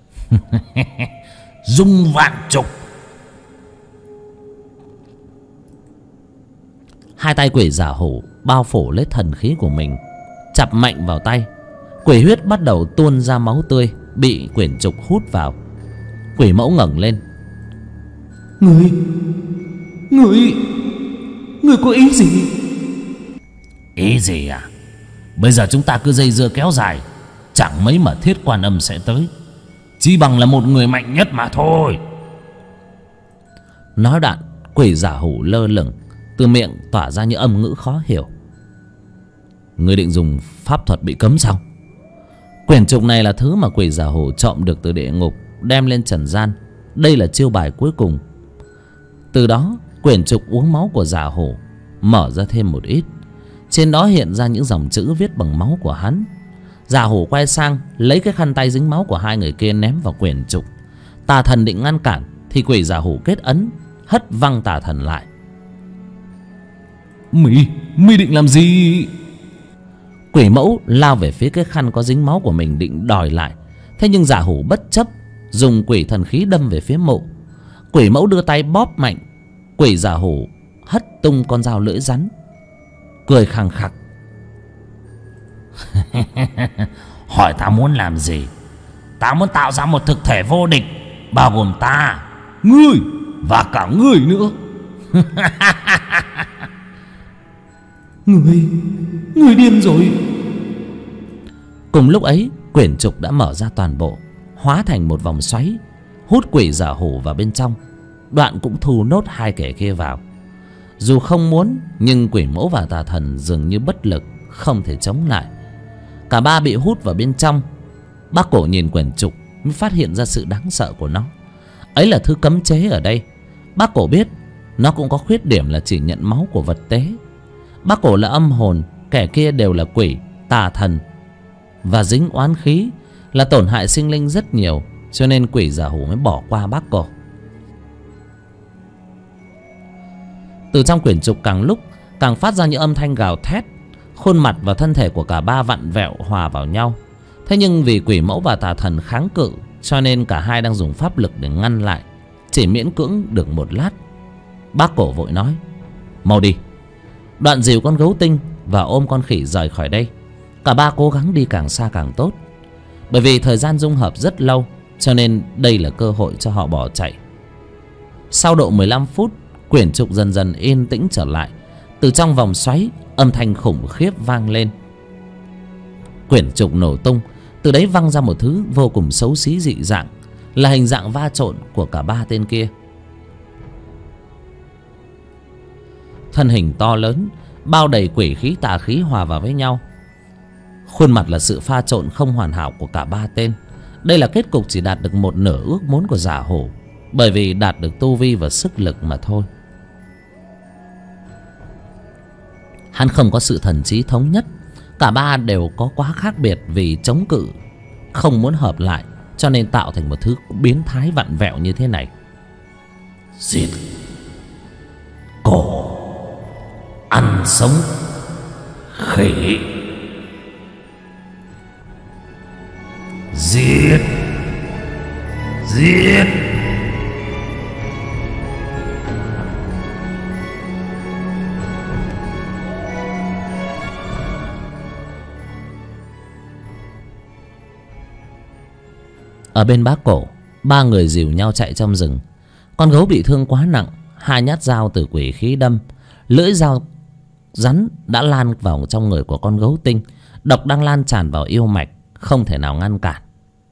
Dung vạn trục. hai tay quỷ giả hổ bao phủ lấy thần khí của mình, chặt mạnh vào tay. Quỷ huyết bắt đầu tuôn ra máu tươi, bị quyển trục hút vào. Quỷ mẫu ngẩng lên. Ngươi có ý gì? Ý gì à? Bây giờ chúng ta cứ dây dưa kéo dài, chẳng mấy mà Thiết Quan Âm sẽ tới. Chỉ bằng là một người mạnh nhất mà thôi. Nói đoạn, quỷ giả hổ lơ lửng, từ miệng tỏa ra những âm ngữ khó hiểu. Ngươi định dùng pháp thuật bị cấm sao? Quyển trục này là thứ mà quỷ giả hổ trộm được từ địa ngục, đem lên trần gian. Đây là chiêu bài cuối cùng. Từ đó, quyển trục uống máu của giả hổ mở ra thêm một ít. Trên đó hiện ra những dòng chữ viết bằng máu của hắn. Giả hổ quay sang, lấy cái khăn tay dính máu của hai người kia ném vào quyển trục. Tà thần định ngăn cản thì quỷ giả hổ kết ấn, hất văng tà thần lại. Mi định làm gì? Quỷ mẫu lao về phía cái khăn có dính máu của mình định đòi lại. Thế nhưng giả hổ bất chấp, dùng quỷ thần khí đâm về phía mộ. Quỷ mẫu đưa tay bóp mạnh. Quỷ giả hổ hất tung con dao lưỡi rắn, cười khằng khặc. Hỏi ta muốn làm gì? Ta muốn tạo ra một thực thể vô địch, bao gồm ta, ngươi và cả ngươi nữa. Ngươi điên rồi. Cùng lúc ấy, quyển trục đã mở ra toàn bộ, hóa thành một vòng xoáy, hút quỷ giả hổ vào bên trong. Đoạn cũng thu nốt hai kẻ kia vào. Dù không muốn, nhưng quỷ mẫu và tà thần dường như bất lực, không thể chống lại. Cả ba bị hút vào bên trong. Bác cổ nhìn quyển trục mới phát hiện ra sự đáng sợ của nó. Ấy là thứ cấm chế ở đây. Bác cổ biết nó cũng có khuyết điểm là chỉ nhận máu của vật tế. Bác cổ là âm hồn, kẻ kia đều là quỷ, tà thần, và dính oán khí là tổn hại sinh linh rất nhiều, cho nên quỷ giả hổ mới bỏ qua bác cổ. Từ trong quyển trục càng lúc càng phát ra những âm thanh gào thét. Khuôn mặt và thân thể của cả ba vặn vẹo hòa vào nhau. Thế nhưng vì quỷ mẫu và tà thần kháng cự, cho nên cả hai đang dùng pháp lực để ngăn lại, chỉ miễn cưỡng được một lát. Bác cổ vội nói, mau đi. Đoạn dìu con gấu tinh và ôm con khỉ rời khỏi đây. Cả ba cố gắng đi càng xa càng tốt. Bởi vì thời gian dung hợp rất lâu, cho nên đây là cơ hội cho họ bỏ chạy. Sau độ 15 phút, quyển trục dần dần yên tĩnh trở lại. Từ trong vòng xoáy, âm thanh khủng khiếp vang lên. Quyển trục nổ tung, từ đấy văng ra một thứ vô cùng xấu xí dị dạng, là hình dạng va trộn của cả ba tên kia. Thân hình to lớn, bao đầy quỷ khí tà khí hòa vào với nhau. Khuôn mặt là sự pha trộn không hoàn hảo của cả ba tên. Đây là kết cục chỉ đạt được một nửa ước muốn của Giả Hổ, bởi vì đạt được tu vi và sức lực mà thôi. Hắn không có sự thần trí thống nhất. Cả ba đều có quá khác biệt vì chống cự, không muốn hợp lại, cho nên tạo thành một thứ biến thái vặn vẹo như thế này. Giết, cổ, ăn sống, khỉ. Giết, giết. Ở bên Bác Cổ, ba người dìu nhau chạy trong rừng. Con gấu bị thương quá nặng, 2 nhát dao từ quỷ khí đâm. Lưỡi dao rắn đã lan vào trong người của con gấu tinh. Độc đang lan tràn vào yêu mạch, không thể nào ngăn cản.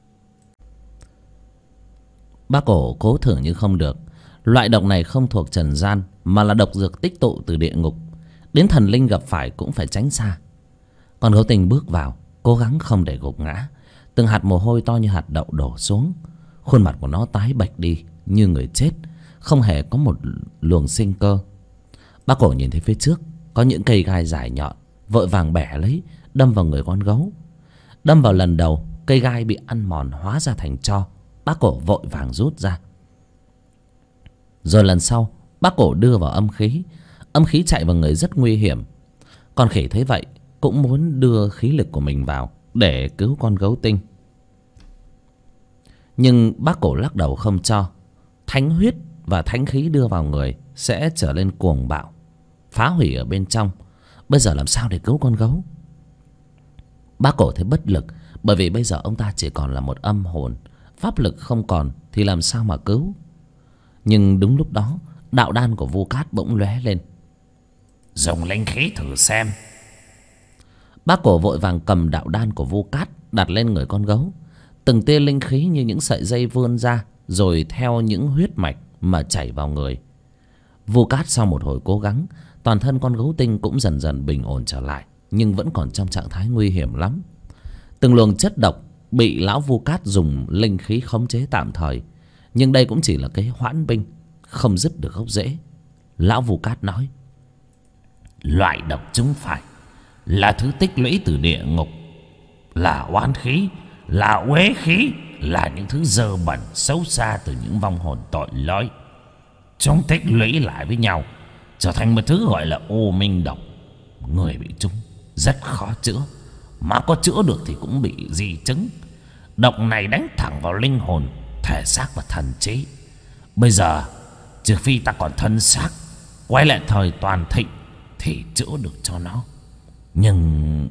Bác Cổ cố thử nhưng không được. Loại độc này không thuộc trần gian, mà là độc dược tích tụ từ địa ngục. Đến thần linh gặp phải cũng phải tránh xa. Con gấu tinh bước vào, cố gắng không để gục ngã. Từng hạt mồ hôi to như hạt đậu đổ xuống. Khuôn mặt của nó tái bệch đi như người chết, không hề có một luồng sinh cơ. Bác Cổ nhìn thấy phía trước có những cây gai dài nhọn, vội vàng bẻ lấy, đâm vào người con gấu. Đâm vào lần đầu, cây gai bị ăn mòn hóa ra thành tro. Bác Cổ vội vàng rút ra. Rồi lần sau, Bác Cổ đưa vào âm khí. Âm khí chạy vào người rất nguy hiểm. Con khỉ thấy vậy cũng muốn đưa khí lực của mình vào để cứu con gấu tinh. Nhưng Bác Cổ lắc đầu không cho. Thánh huyết và thánh khí đưa vào người sẽ trở lên cuồng bạo, phá hủy ở bên trong. Bây giờ làm sao để cứu con gấu? Bác Cổ thấy bất lực, bởi vì bây giờ ông ta chỉ còn là một âm hồn, pháp lực không còn thì làm sao mà cứu. Nhưng đúng lúc đó, đạo đan của Vu Cát bỗng lóe lên. Dùng linh khí thử xem. Bác Cổ vội vàng cầm đạo đan của Vu Cát đặt lên người con gấu. Từng tia linh khí như những sợi dây vươn ra, rồi theo những huyết mạch mà chảy vào người. Vu Cát sau một hồi cố gắng, toàn thân con gấu tinh cũng dần dần bình ổn trở lại, nhưng vẫn còn trong trạng thái nguy hiểm lắm. Từng luồng chất độc bị lão Vu Cát dùng linh khí khống chế tạm thời, nhưng đây cũng chỉ là cái hoãn binh, không dứt được gốc rễ. Lão Vu Cát nói: Loại độc chúng phải là thứ tích lũy từ địa ngục, là oán khí, là uế khí, là những thứ dơ bẩn xấu xa từ những vong hồn tội lỗi. Chúng tích lũy lại với nhau, trở thành một thứ gọi là ô minh độc. Người bị chúng rất khó chữa, mà có chữa được thì cũng bị di chứng. Độc này đánh thẳng vào linh hồn, thể xác và thần trí. Bây giờ trừ phi ta còn thân xác, quay lại thời toàn thịnh thì chữa được cho nó. Nhưng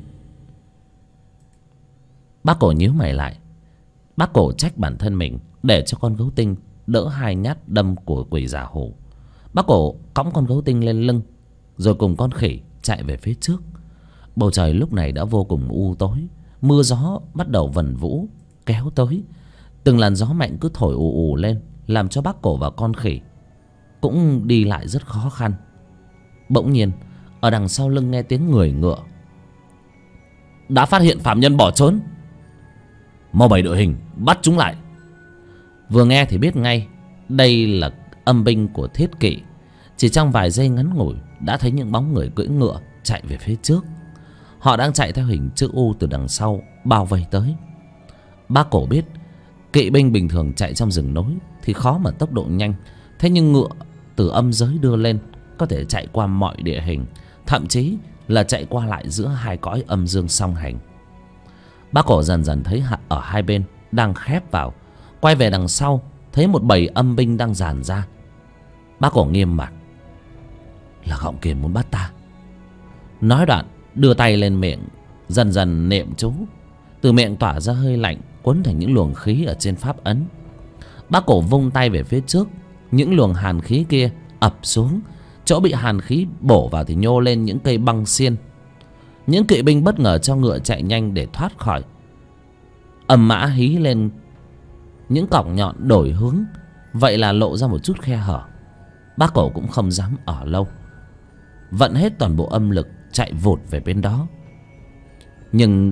Bác Cổ nhíu mày lại. Bác Cổ trách bản thân mình để cho con gấu tinh đỡ 2 nhát đâm của quỷ Giả Hổ. Bác Cổ cõng con gấu tinh lên lưng, rồi cùng con khỉ chạy về phía trước. Bầu trời lúc này đã vô cùng u tối. Mưa gió bắt đầu vần vũ kéo tới. Từng làn gió mạnh cứ thổi ù ù lên, làm cho Bác Cổ và con khỉ cũng đi lại rất khó khăn. Bỗng nhiên ở đằng sau lưng nghe tiếng người ngựa. Đã phát hiện phạm nhân bỏ trốn, mau bày đội hình bắt chúng lại. Vừa nghe thì biết ngay đây là âm binh của Thiết Kỵ. Chỉ trong vài giây ngắn ngủi đã thấy những bóng người cưỡi ngựa chạy về phía trước. Họ đang chạy theo hình chữ U từ đằng sau bao vây tới. Bác Cổ biết kỵ binh bình thường chạy trong rừng núi thì khó mà tốc độ nhanh. Thế nhưng ngựa từ âm giới đưa lên có thể chạy qua mọi địa hình, thậm chí là chạy qua lại giữa hai cõi âm dương song hành. Bác Cổ dần dần thấy ở hai bên đang khép vào. Quay về đằng sau thấy một bầy âm binh đang dàn ra. Bác Cổ nghiêm mặt: Là Gọng Kiền muốn bắt ta. Nói đoạn đưa tay lên miệng, dần dần niệm chú. Từ miệng tỏa ra hơi lạnh quấn thành những luồng khí ở trên pháp ấn. Bác Cổ vung tay về phía trước. Những luồng hàn khí kia ập xuống. Chỗ bị hàn khí bổ vào thì nhô lên những cây băng xiên. Những kỵ binh bất ngờ cho ngựa chạy nhanh để thoát khỏi. Ầm mã hí lên những cọc nhọn đổi hướng, vậy là lộ ra một chút khe hở. Bác Cổ cũng không dám ở lâu, vận hết toàn bộ âm lực chạy vụt về bên đó. Nhưng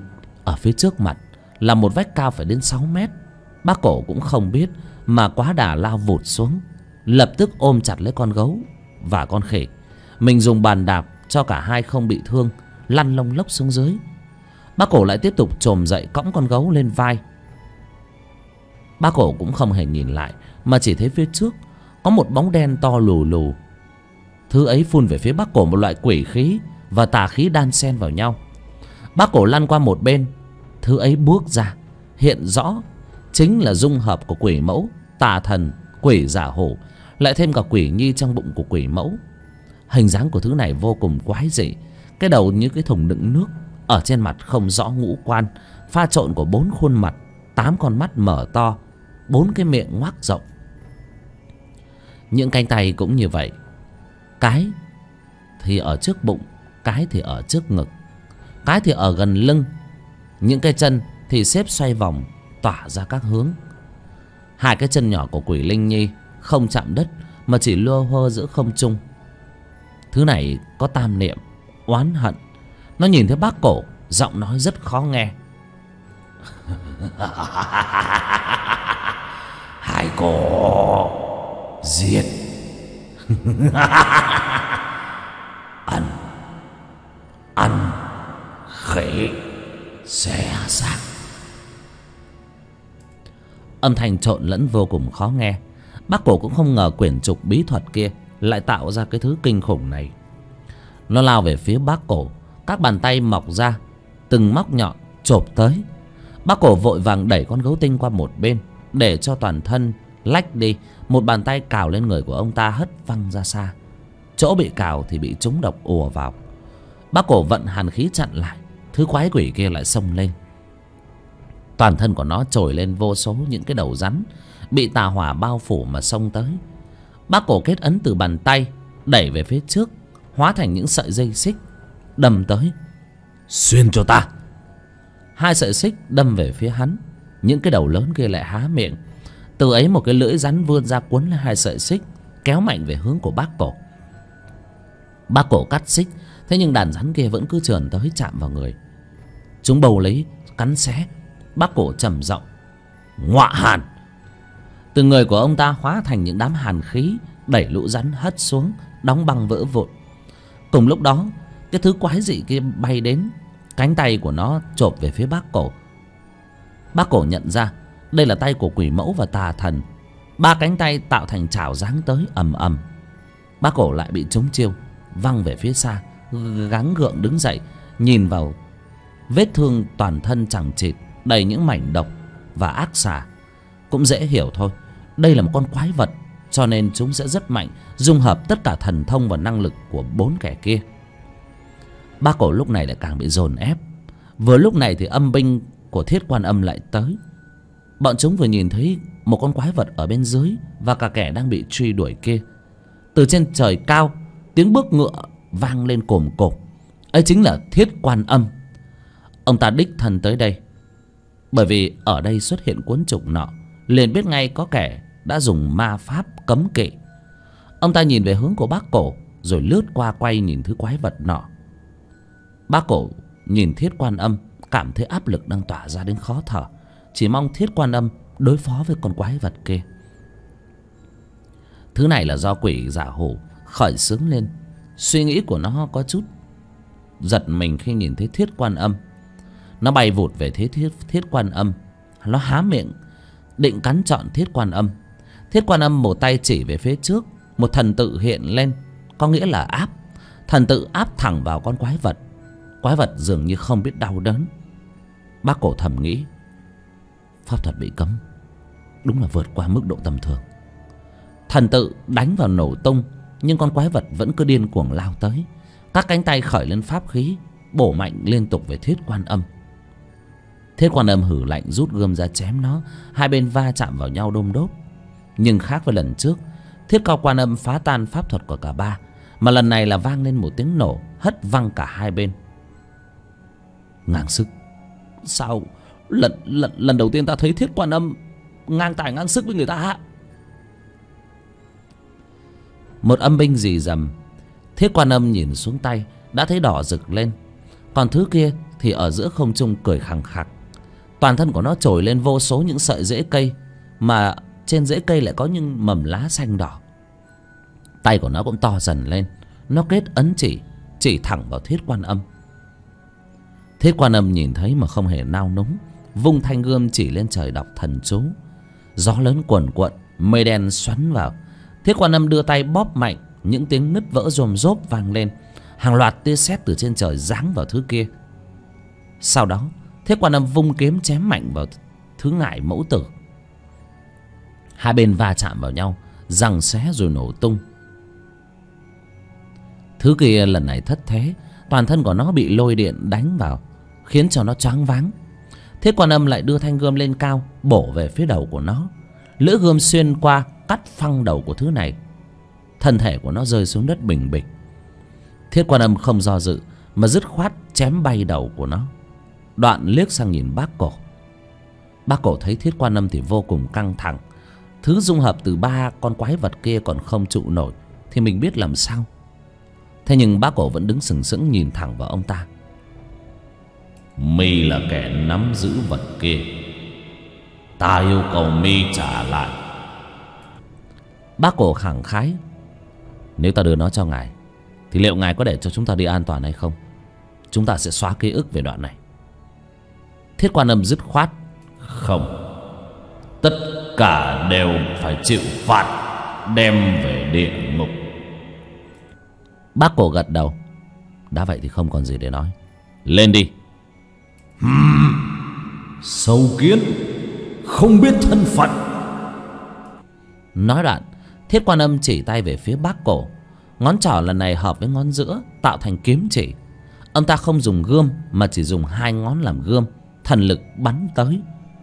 Ở phía trước mặt là một vách cao phải đến 6 mét. Bác Cổ cũng không biết mà quá đà lao vụt xuống, lập tức ôm chặt lấy con gấu và con khỉ. Mình dùng bàn đạp cho cả hai không bị thương, lăn lông lốc xuống dưới. Bác Cổ lại tiếp tục chồm dậy cõng con gấu lên vai. Bác Cổ cũng không hề nhìn lại, mà chỉ thấy phía trước có một bóng đen to lù lù. Thứ ấy phun về phía Bác Cổ một loại quỷ khí và tà khí đan xen vào nhau. Bác Cổ lăn qua một bên. Thứ ấy bước ra, hiện rõ chính là dung hợp của quỷ mẫu, tà thần, quỷ giả hổ, lại thêm cả quỷ nhi trong bụng của quỷ mẫu. Hình dáng của thứ này vô cùng quái dị. Cái đầu như cái thùng đựng nước, ở trên mặt không rõ ngũ quan, pha trộn của 4 khuôn mặt, 8 con mắt mở to, 4 cái miệng ngoác rộng. Những cánh tay cũng như vậy, cái thì ở trước bụng, cái thì ở trước ngực, cái thì ở gần lưng. Những cái chân thì xếp xoay vòng tỏa ra các hướng. 2 cái chân nhỏ của quỷ linh nhi không chạm đất mà chỉ lơ hơ giữa không trung. Thứ này có tam niệm, oán hận. Nó nhìn thấy Bác Cổ, giọng nói rất khó nghe. Hai cổ giết. Ăn khỉ xé xác. Âm thanh trộn lẫn vô cùng khó nghe. Bác Cổ cũng không ngờ quyển trục bí thuật kia lại tạo ra cái thứ kinh khủng này. Nó lao về phía Bác Cổ, các bàn tay mọc ra, từng móc nhọn chộp tới. Bác Cổ vội vàng đẩy con gấu tinh qua một bên để cho toàn thân lách đi. Một bàn tay cào lên người của ông ta, hất văng ra xa. Chỗ bị cào thì bị trúng độc ùa vào. Bác Cổ vận hàn khí chặn lại. Thứ quái quỷ kia lại xông lên. Toàn thân của nó trồi lên vô số những cái đầu rắn, bị tà hỏa bao phủ mà xông tới. Bác Cổ kết ấn từ bàn tay, đẩy về phía trước, hóa thành những sợi dây xích, đâm tới. Xuyên cho ta! 2 sợi xích đâm về phía hắn. Những cái đầu lớn kia lại há miệng. Từ ấy một cái lưỡi rắn vươn ra cuốn lấy 2 sợi xích, kéo mạnh về hướng của Bác Cổ. Bác Cổ cắt xích, thế nhưng đàn rắn kia vẫn cứ trườn tới chạm vào người. Chúng bầu lấy, cắn xé. Bác Cổ trầm giọng: Ngọa hàn! Từ người của ông ta hóa thành những đám hàn khí, đẩy lũ rắn hất xuống, đóng băng vỡ vụn. Cùng lúc đó, cái thứ quái dị kia bay đến, cánh tay của nó chộp về phía Bác Cổ. Bác Cổ nhận ra đây là tay của quỷ mẫu và tà thần. 3 cánh tay tạo thành chảo giáng tới ầm ầm. Bác Cổ lại bị trúng chiêu, văng về phía xa, gắng gượng đứng dậy, nhìn vào vết thương toàn thân chằng chịt, đầy những mảnh độc và ác xà. Cũng dễ hiểu thôi, đây là một con quái vật, cho nên chúng sẽ rất mạnh, dung hợp tất cả thần thông và năng lực của 4 kẻ kia. Bác Cổ lúc này lại càng bị dồn ép. Vừa lúc này thì âm binh của Thiết Quan Âm lại tới. Bọn chúng vừa nhìn thấy một con quái vật ở bên dưới và cả kẻ đang bị truy đuổi kia. Từ trên trời cao, tiếng bước ngựa vang lên cồm cộp. Ấy chính là Thiết Quan Âm. Ông ta đích thân tới đây, bởi vì ở đây xuất hiện cuốn trục nọ, liền biết ngay có kẻ đã dùng ma pháp cấm kỵ. Ông ta nhìn về hướng của Bác Cổ, rồi lướt qua quay nhìn thứ quái vật nọ. Bác Cổ nhìn Thiết Quan Âm, cảm thấy áp lực đang tỏa ra đến khó thở, chỉ mong Thiết Quan Âm đối phó với con quái vật kia. Thứ này là do quỷ giả hổ khởi xướng lên. Suy nghĩ của nó có chút giật mình khi nhìn thấy Thiết Quan Âm. Nó bay vụt về thế Thiết Quan Âm. Nó há miệng định cắn trọn Thiết Quan Âm. Thiết Quan Âm một tay chỉ về phía trước, một thần tự hiện lên, có nghĩa là áp. Thần tự áp thẳng vào con quái vật. Quái vật dường như không biết đau đớn. Bác Cổ thầm nghĩ, pháp thuật bị cấm đúng là vượt qua mức độ tầm thường. Thần tự đánh vào nổ tung, nhưng con quái vật vẫn cứ điên cuồng lao tới. Các cánh tay khởi lên pháp khí, bổ mạnh liên tục về Thiết Quan Âm. Thiết Quan Âm hử lạnh rút gươm ra chém nó. Hai bên va chạm vào nhau đôm đốp. Nhưng khác với lần trước, Thiết Cao Quan Âm phá tan pháp thuật của cả ba, mà lần này là vang lên một tiếng nổ, hất văng cả hai bên. Ngang sức. Sao lần đầu tiên ta thấy Thiết Quan Âm ngang tài ngang sức với người ta. Một âm binh rì rầm. Thiết Quan Âm nhìn xuống tay, đã thấy đỏ rực lên. Còn thứ kia thì ở giữa không trung cười khằng khặc. Toàn thân của nó trồi lên vô số những sợi rễ cây, mà trên rễ cây lại có những mầm lá xanh đỏ. Tay của nó cũng to dần lên. Nó kết ấn chỉ thẳng vào Thiết Quan Âm. Thiết Quan Âm nhìn thấy mà không hề nao núng, vung thanh gươm chỉ lên trời đọc thần chú. Gió lớn cuồn cuộn, mây đen xoắn vào. Thiết Quan Âm đưa tay bóp mạnh, những tiếng nứt vỡ rôm rốp vang lên. Hàng loạt tia sét từ trên trời giáng vào thứ kia. Sau đó Thiết Quan Âm vung kiếm chém mạnh vào thứ ngải mẫu tử. Hai bên va chạm vào nhau, giằng xé rồi nổ tung. Thứ kia lần này thất thế, toàn thân của nó bị lôi điện đánh vào, khiến cho nó choáng váng. Thiết Quan Âm lại đưa thanh gươm lên cao, bổ về phía đầu của nó. Lưỡi gươm xuyên qua, cắt phăng đầu của thứ này. Thân thể của nó rơi xuống đất bình bịch. Thiết Quan Âm không do dự mà dứt khoát chém bay đầu của nó. Đoạn liếc sang nhìn Bác Cổ. Bác Cổ thấy Thiết Quan Âm thì vô cùng căng thẳng. Thứ dung hợp từ ba con quái vật kia còn không trụ nổi thì mình biết làm sao. Thế nhưng Bác Cổ vẫn đứng sừng sững nhìn thẳng vào ông ta. Mi là kẻ nắm giữ vật kia, ta yêu cầu Mi trả lại. Bác Cổ khẳng khái. Nếu ta đưa nó cho ngài thì liệu ngài có để cho chúng ta đi an toàn hay không? Chúng ta sẽ xóa ký ức về đoạn này. Thiết Quan Âm dứt khoát. Không, tất cả đều phải chịu phạt, đem về địa ngục. Bác Cổ gật đầu. Đã vậy thì không còn gì để nói. Lên đi. Sâu kiến, không biết thân phận. Nói đoạn, Thiết Quan Âm chỉ tay về phía Bác Cổ. Ngón trỏ lần này hợp với ngón giữa, tạo thành kiếm chỉ. Ông ta không dùng gươm mà chỉ dùng hai ngón làm gươm, thần lực bắn tới.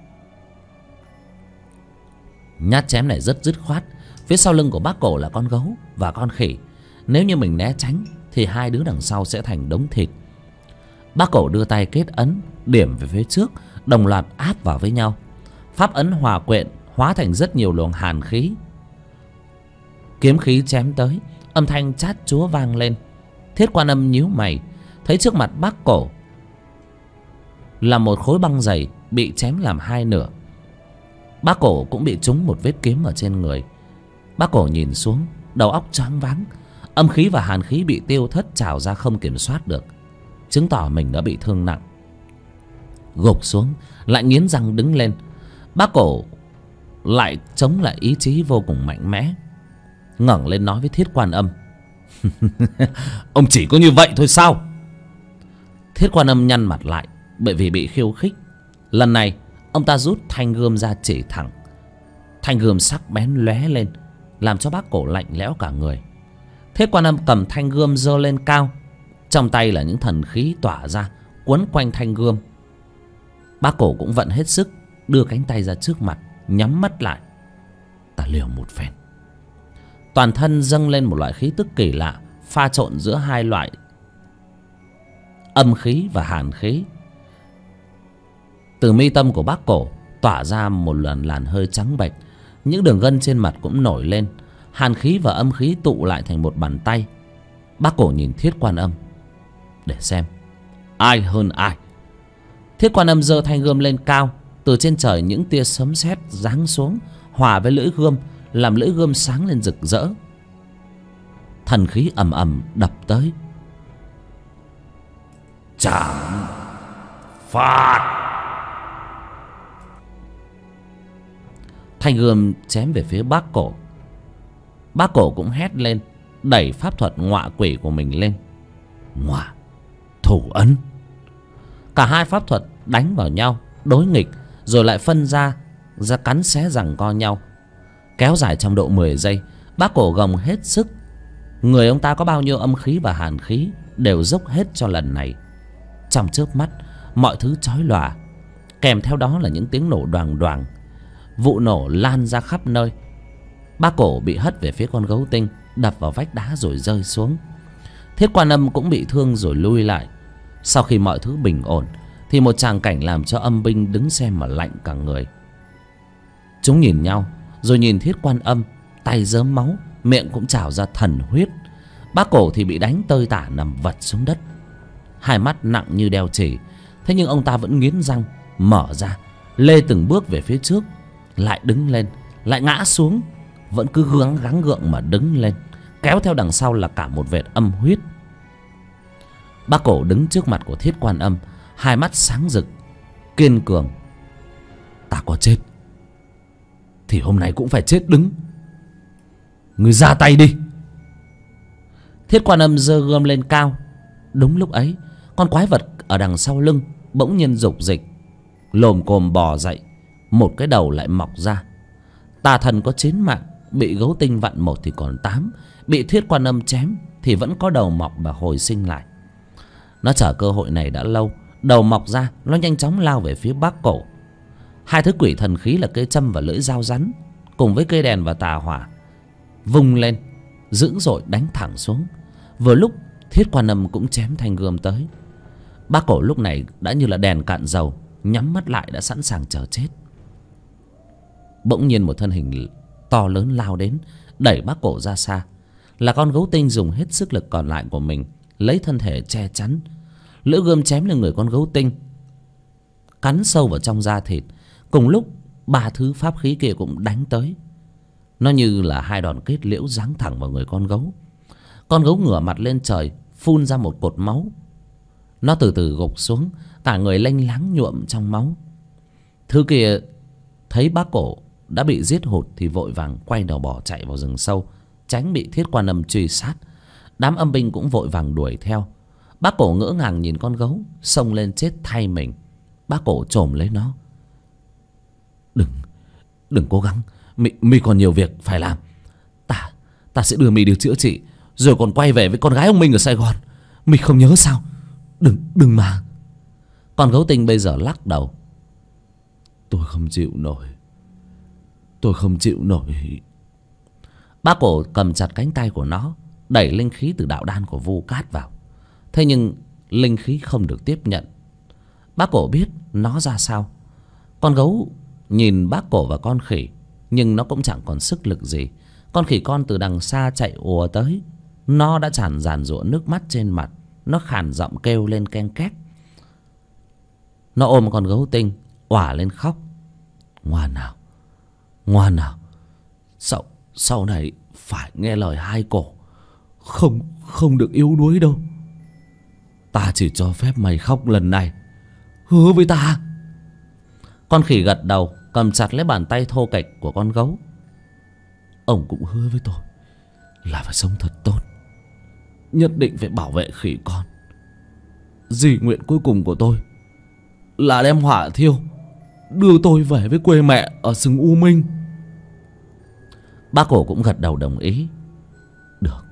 Nhát chém này rất dứt khoát. Phía sau lưng của Bác Cổ là con gấu và con khỉ. Nếu như mình né tránh thì hai đứa đằng sau sẽ thành đống thịt. Bác Cổ đưa tay kết ấn, điểm về phía trước, đồng loạt áp vào với nhau. Pháp ấn hòa quyện, hóa thành rất nhiều luồng hàn khí. Kiếm khí chém tới, âm thanh chát chúa vang lên. Thiết Quan Âm nhíu mày, thấy trước mặt Bác Cổ là một khối băng dày bị chém làm hai nửa. Bác Cổ cũng bị trúng một vết kiếm ở trên người. Bác Cổ nhìn xuống, đầu óc choáng váng. Âm khí và hàn khí bị tiêu thất trào ra không kiểm soát được, chứng tỏ mình đã bị thương nặng. Gục xuống, lại nghiến răng đứng lên. Bác Cổ lại chống lại ý chí vô cùng mạnh mẽ, ngẩng lên nói với Thiết Quan Âm. Ông chỉ có như vậy thôi sao? Thiết Quan Âm nhăn mặt lại, bởi vì bị khiêu khích. Lần này ông ta rút thanh gươm ra chỉ thẳng. Thanh gươm sắc bén lóe lên, làm cho Bác Cổ lạnh lẽo cả người. Thiết Quan Âm cầm thanh gươm giơ lên cao, trong tay là những thần khí tỏa ra quấn quanh thanh gươm. Bác Cổ cũng vận hết sức, đưa cánh tay ra trước mặt, nhắm mắt lại. Ta liều một phen. Toàn thân dâng lên một loại khí tức kỳ lạ, pha trộn giữa hai loại âm khí và hàn khí. Từ mi tâm của Bác Cổ tỏa ra một làn hơi trắng bệch, những đường gân trên mặt cũng nổi lên. Hàn khí và âm khí tụ lại thành một bàn tay. Bác Cổ nhìn Thiết Quan Âm để xem ai hơn ai. Thiết Quan Âm giơ thanh gươm lên cao, từ trên trời những tia sấm sét giáng xuống, hòa với lưỡi gươm, làm lưỡi gươm sáng lên rực rỡ. Thần khí ầm ầm đập tới. Chạm phạt. Thanh gươm chém về phía Bác Cổ. Bác Cổ cũng hét lên, đẩy pháp thuật ngọa quỷ của mình lên. Ngọa thủ ấn. Cả hai pháp thuật đánh vào nhau, đối nghịch, rồi lại phân ra cắn xé giằng co nhau, kéo dài trong độ 10 giây. Bác Cổ gồng hết sức. Người ông ta có bao nhiêu âm khí và hàn khí đều dốc hết cho lần này. Trong chớp mắt, mọi thứ chói lòa, kèm theo đó là những tiếng nổ đoàng đoàng. Vụ nổ lan ra khắp nơi. Bác Cổ bị hất về phía con gấu tinh, đập vào vách đá rồi rơi xuống. Thiết Quan Âm cũng bị thương rồi lui lại. Sau khi mọi thứ bình ổn thì một tràng cảnh làm cho âm binh đứng xem mà lạnh cả người. Chúng nhìn nhau rồi nhìn Thiết Quan Âm, tay rớm máu, miệng cũng trào ra thần huyết. Bác Cổ thì bị đánh tơi tả nằm vật xuống đất, hai mắt nặng như đeo chỉ, Thế nhưng ông ta vẫn nghiến răng mở ra, lê từng bước về phía trước, lại đứng lên, lại ngã xuống, vẫn cứ gắng gượng mà đứng lên, kéo theo đằng sau là cả một vệt âm huyết. Bác Cổ đứng trước mặt của Thiết Quan Âm, hai mắt sáng rực, kiên cường. Ta có chết thì hôm nay cũng phải chết đứng. Người ra tay đi. Thiết Quan Âm giơ gươm lên cao. Đúng lúc ấy, con quái vật ở đằng sau lưng bỗng nhiên rục dịch, lồm cồm bò dậy, một cái đầu lại mọc ra. Tà thần có 9 mạng, bị Gấu Tinh vặn một thì còn 8, bị Thiết Quan Âm chém thì vẫn có đầu mọc và hồi sinh lại. Nó chờ cơ hội này đã lâu, đầu mọc ra, nó nhanh chóng lao về phía Bác Cổ. Hai thứ quỷ thần khí là cây châm và lưỡi dao rắn, cùng với cây đèn và tà hỏa, vung lên dữ dội đánh thẳng xuống. Vừa lúc Thiết Quan Âm cũng chém thanh gươm tới. Bác Cổ lúc này đã như là đèn cạn dầu, nhắm mắt lại đã sẵn sàng chờ chết. Bỗng nhiên một thân hình to lớn lao đến, đẩy Bác Cổ ra xa. Là con Gấu Tinh dùng hết sức lực còn lại của mình, lấy thân thể che chắn. Lưỡi gươm chém lên người con Gấu Tinh, cắn sâu vào trong da thịt. Cùng lúc 3 thứ pháp khí kia cũng đánh tới. Nó như là hai đòn kết liễu giáng thẳng vào người con gấu. Con gấu ngửa mặt lên trời, phun ra một cột máu. Nó từ từ gục xuống, cả người lênh láng nhuộm trong máu. Thứ kia thấy Bác Cổ đã bị giết hụt thì vội vàng quay đầu bỏ chạy vào rừng sâu, tránh bị Thiết Quan Âm truy sát. Đám âm binh cũng vội vàng đuổi theo. Bác Cổ ngỡ ngàng nhìn con gấu xông lên chết thay mình. Bác Cổ chồm lấy nó. Đừng cố gắng, mi còn nhiều việc phải làm. Ta sẽ đưa mi đi chữa trị, rồi còn quay về với con gái ông Minh ở Sài Gòn. Mi không nhớ sao? Đừng mà. Con Gấu Tinh bây giờ lắc đầu. Tôi không chịu nổi. Bác Cổ cầm chặt cánh tay của nó, đẩy linh khí từ đạo đan của Vu Cát vào. Thế nhưng linh khí không được tiếp nhận. Bác Cổ biết nó ra sao. Con gấu nhìn Bác Cổ và con khỉ, nhưng nó cũng chẳng còn sức lực gì. Con khỉ con từ đằng xa chạy ùa tới, nó đã tràn dàn rụa nước mắt trên mặt. Nó khàn giọng kêu lên ken két. Nó ôm con Gấu Tinh òa lên khóc. Ngoan nào, sau này phải nghe lời hai cổ, không được yếu đuối đâu. Ta chỉ cho phép mày khóc lần này, hứa với ta. Con khỉ gật đầu, cầm chặt lấy bàn tay thô kệch của con gấu. Ông cũng hứa với tôi là phải sống thật tốt, nhất định phải bảo vệ khỉ con. Di nguyện cuối cùng của tôi là đem hỏa thiêu, đưa tôi về với quê mẹ ở rừng U Minh. Bác Cổ cũng gật đầu đồng ý. Được,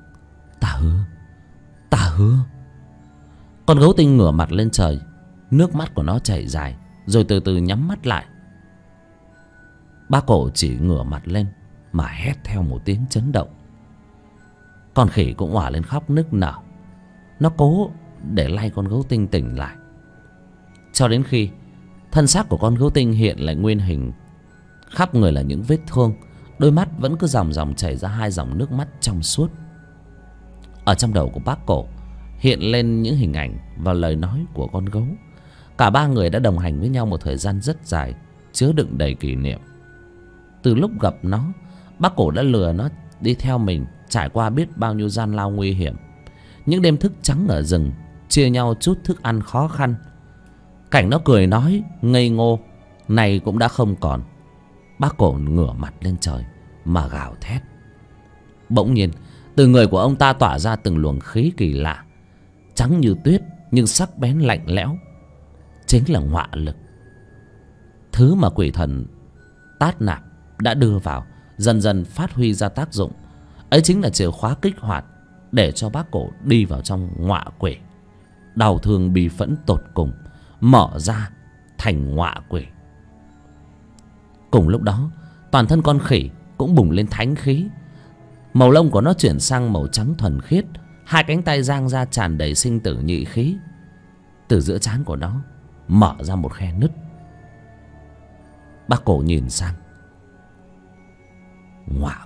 ta hứa. Con Gấu Tinh ngửa mặt lên trời, nước mắt của nó chảy dài, rồi từ từ nhắm mắt lại. Bác Cổ chỉ ngửa mặt lên mà hét theo một tiếng chấn động. Con khỉ cũng òa lên khóc nức nở. Nó cố để lay con Gấu Tinh tỉnh lại, cho đến khi thân xác của con Gấu Tinh hiện lại nguyên hình. Khắp người là những vết thương, đôi mắt vẫn cứ ròng chảy ra hai dòng nước mắt trong suốt. Ở trong đầu của Bác Cổ hiện lên những hình ảnh và lời nói của con gấu. Cả ba người đã đồng hành với nhau một thời gian rất dài, chứa đựng đầy kỷ niệm. Từ lúc gặp nó, Bác Cổ đã lừa nó đi theo mình, trải qua biết bao nhiêu gian lao nguy hiểm. Những đêm thức trắng ở rừng, chia nhau chút thức ăn khó khăn. Cảnh nó cười nói ngây ngô này cũng đã không còn. Bác Cổ ngửa mặt lên trời mà gào thét. Bỗng nhiên từ người của ông ta tỏa ra từng luồng khí kỳ lạ, trắng như tuyết nhưng sắc bén lạnh lẽo. Chính là ngọa lực, thứ mà quỷ thần Tát Nạp đã đưa vào, dần dần phát huy ra tác dụng. Ấy chính là chìa khóa kích hoạt để cho Bác Cổ đi vào trong ngọa quỷ. Đau thương bi phẫn tột cùng, mở ra thành ngọa quỷ. Cùng lúc đó, toàn thân con khỉ cũng bùng lên thánh khí. Màu lông của nó chuyển sang màu trắng thuần khiết, hai cánh tay giang ra tràn đầy sinh tử nhị khí. Từ giữa trán của nó mở ra một khe nứt. Bác Cổ nhìn sang. Ngọa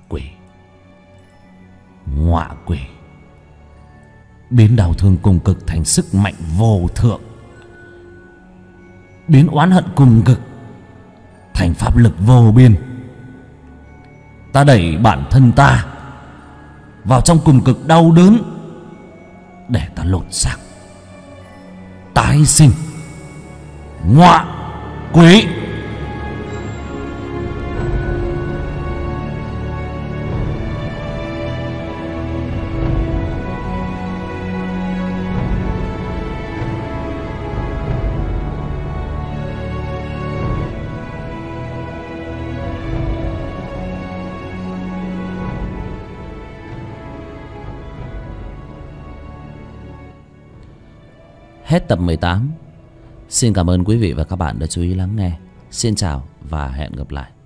quỷ biến đau thương cùng cực thành sức mạnh vô thượng. biến oán hận cùng cực thành pháp lực vô biên. Ta đẩy bản thân ta vào trong cùng cực đau đớn để ta lột xác tái sinh ngọa quỷ. Hết tập 18. Xin cảm ơn quý vị và các bạn đã chú ý lắng nghe. Xin chào và hẹn gặp lại.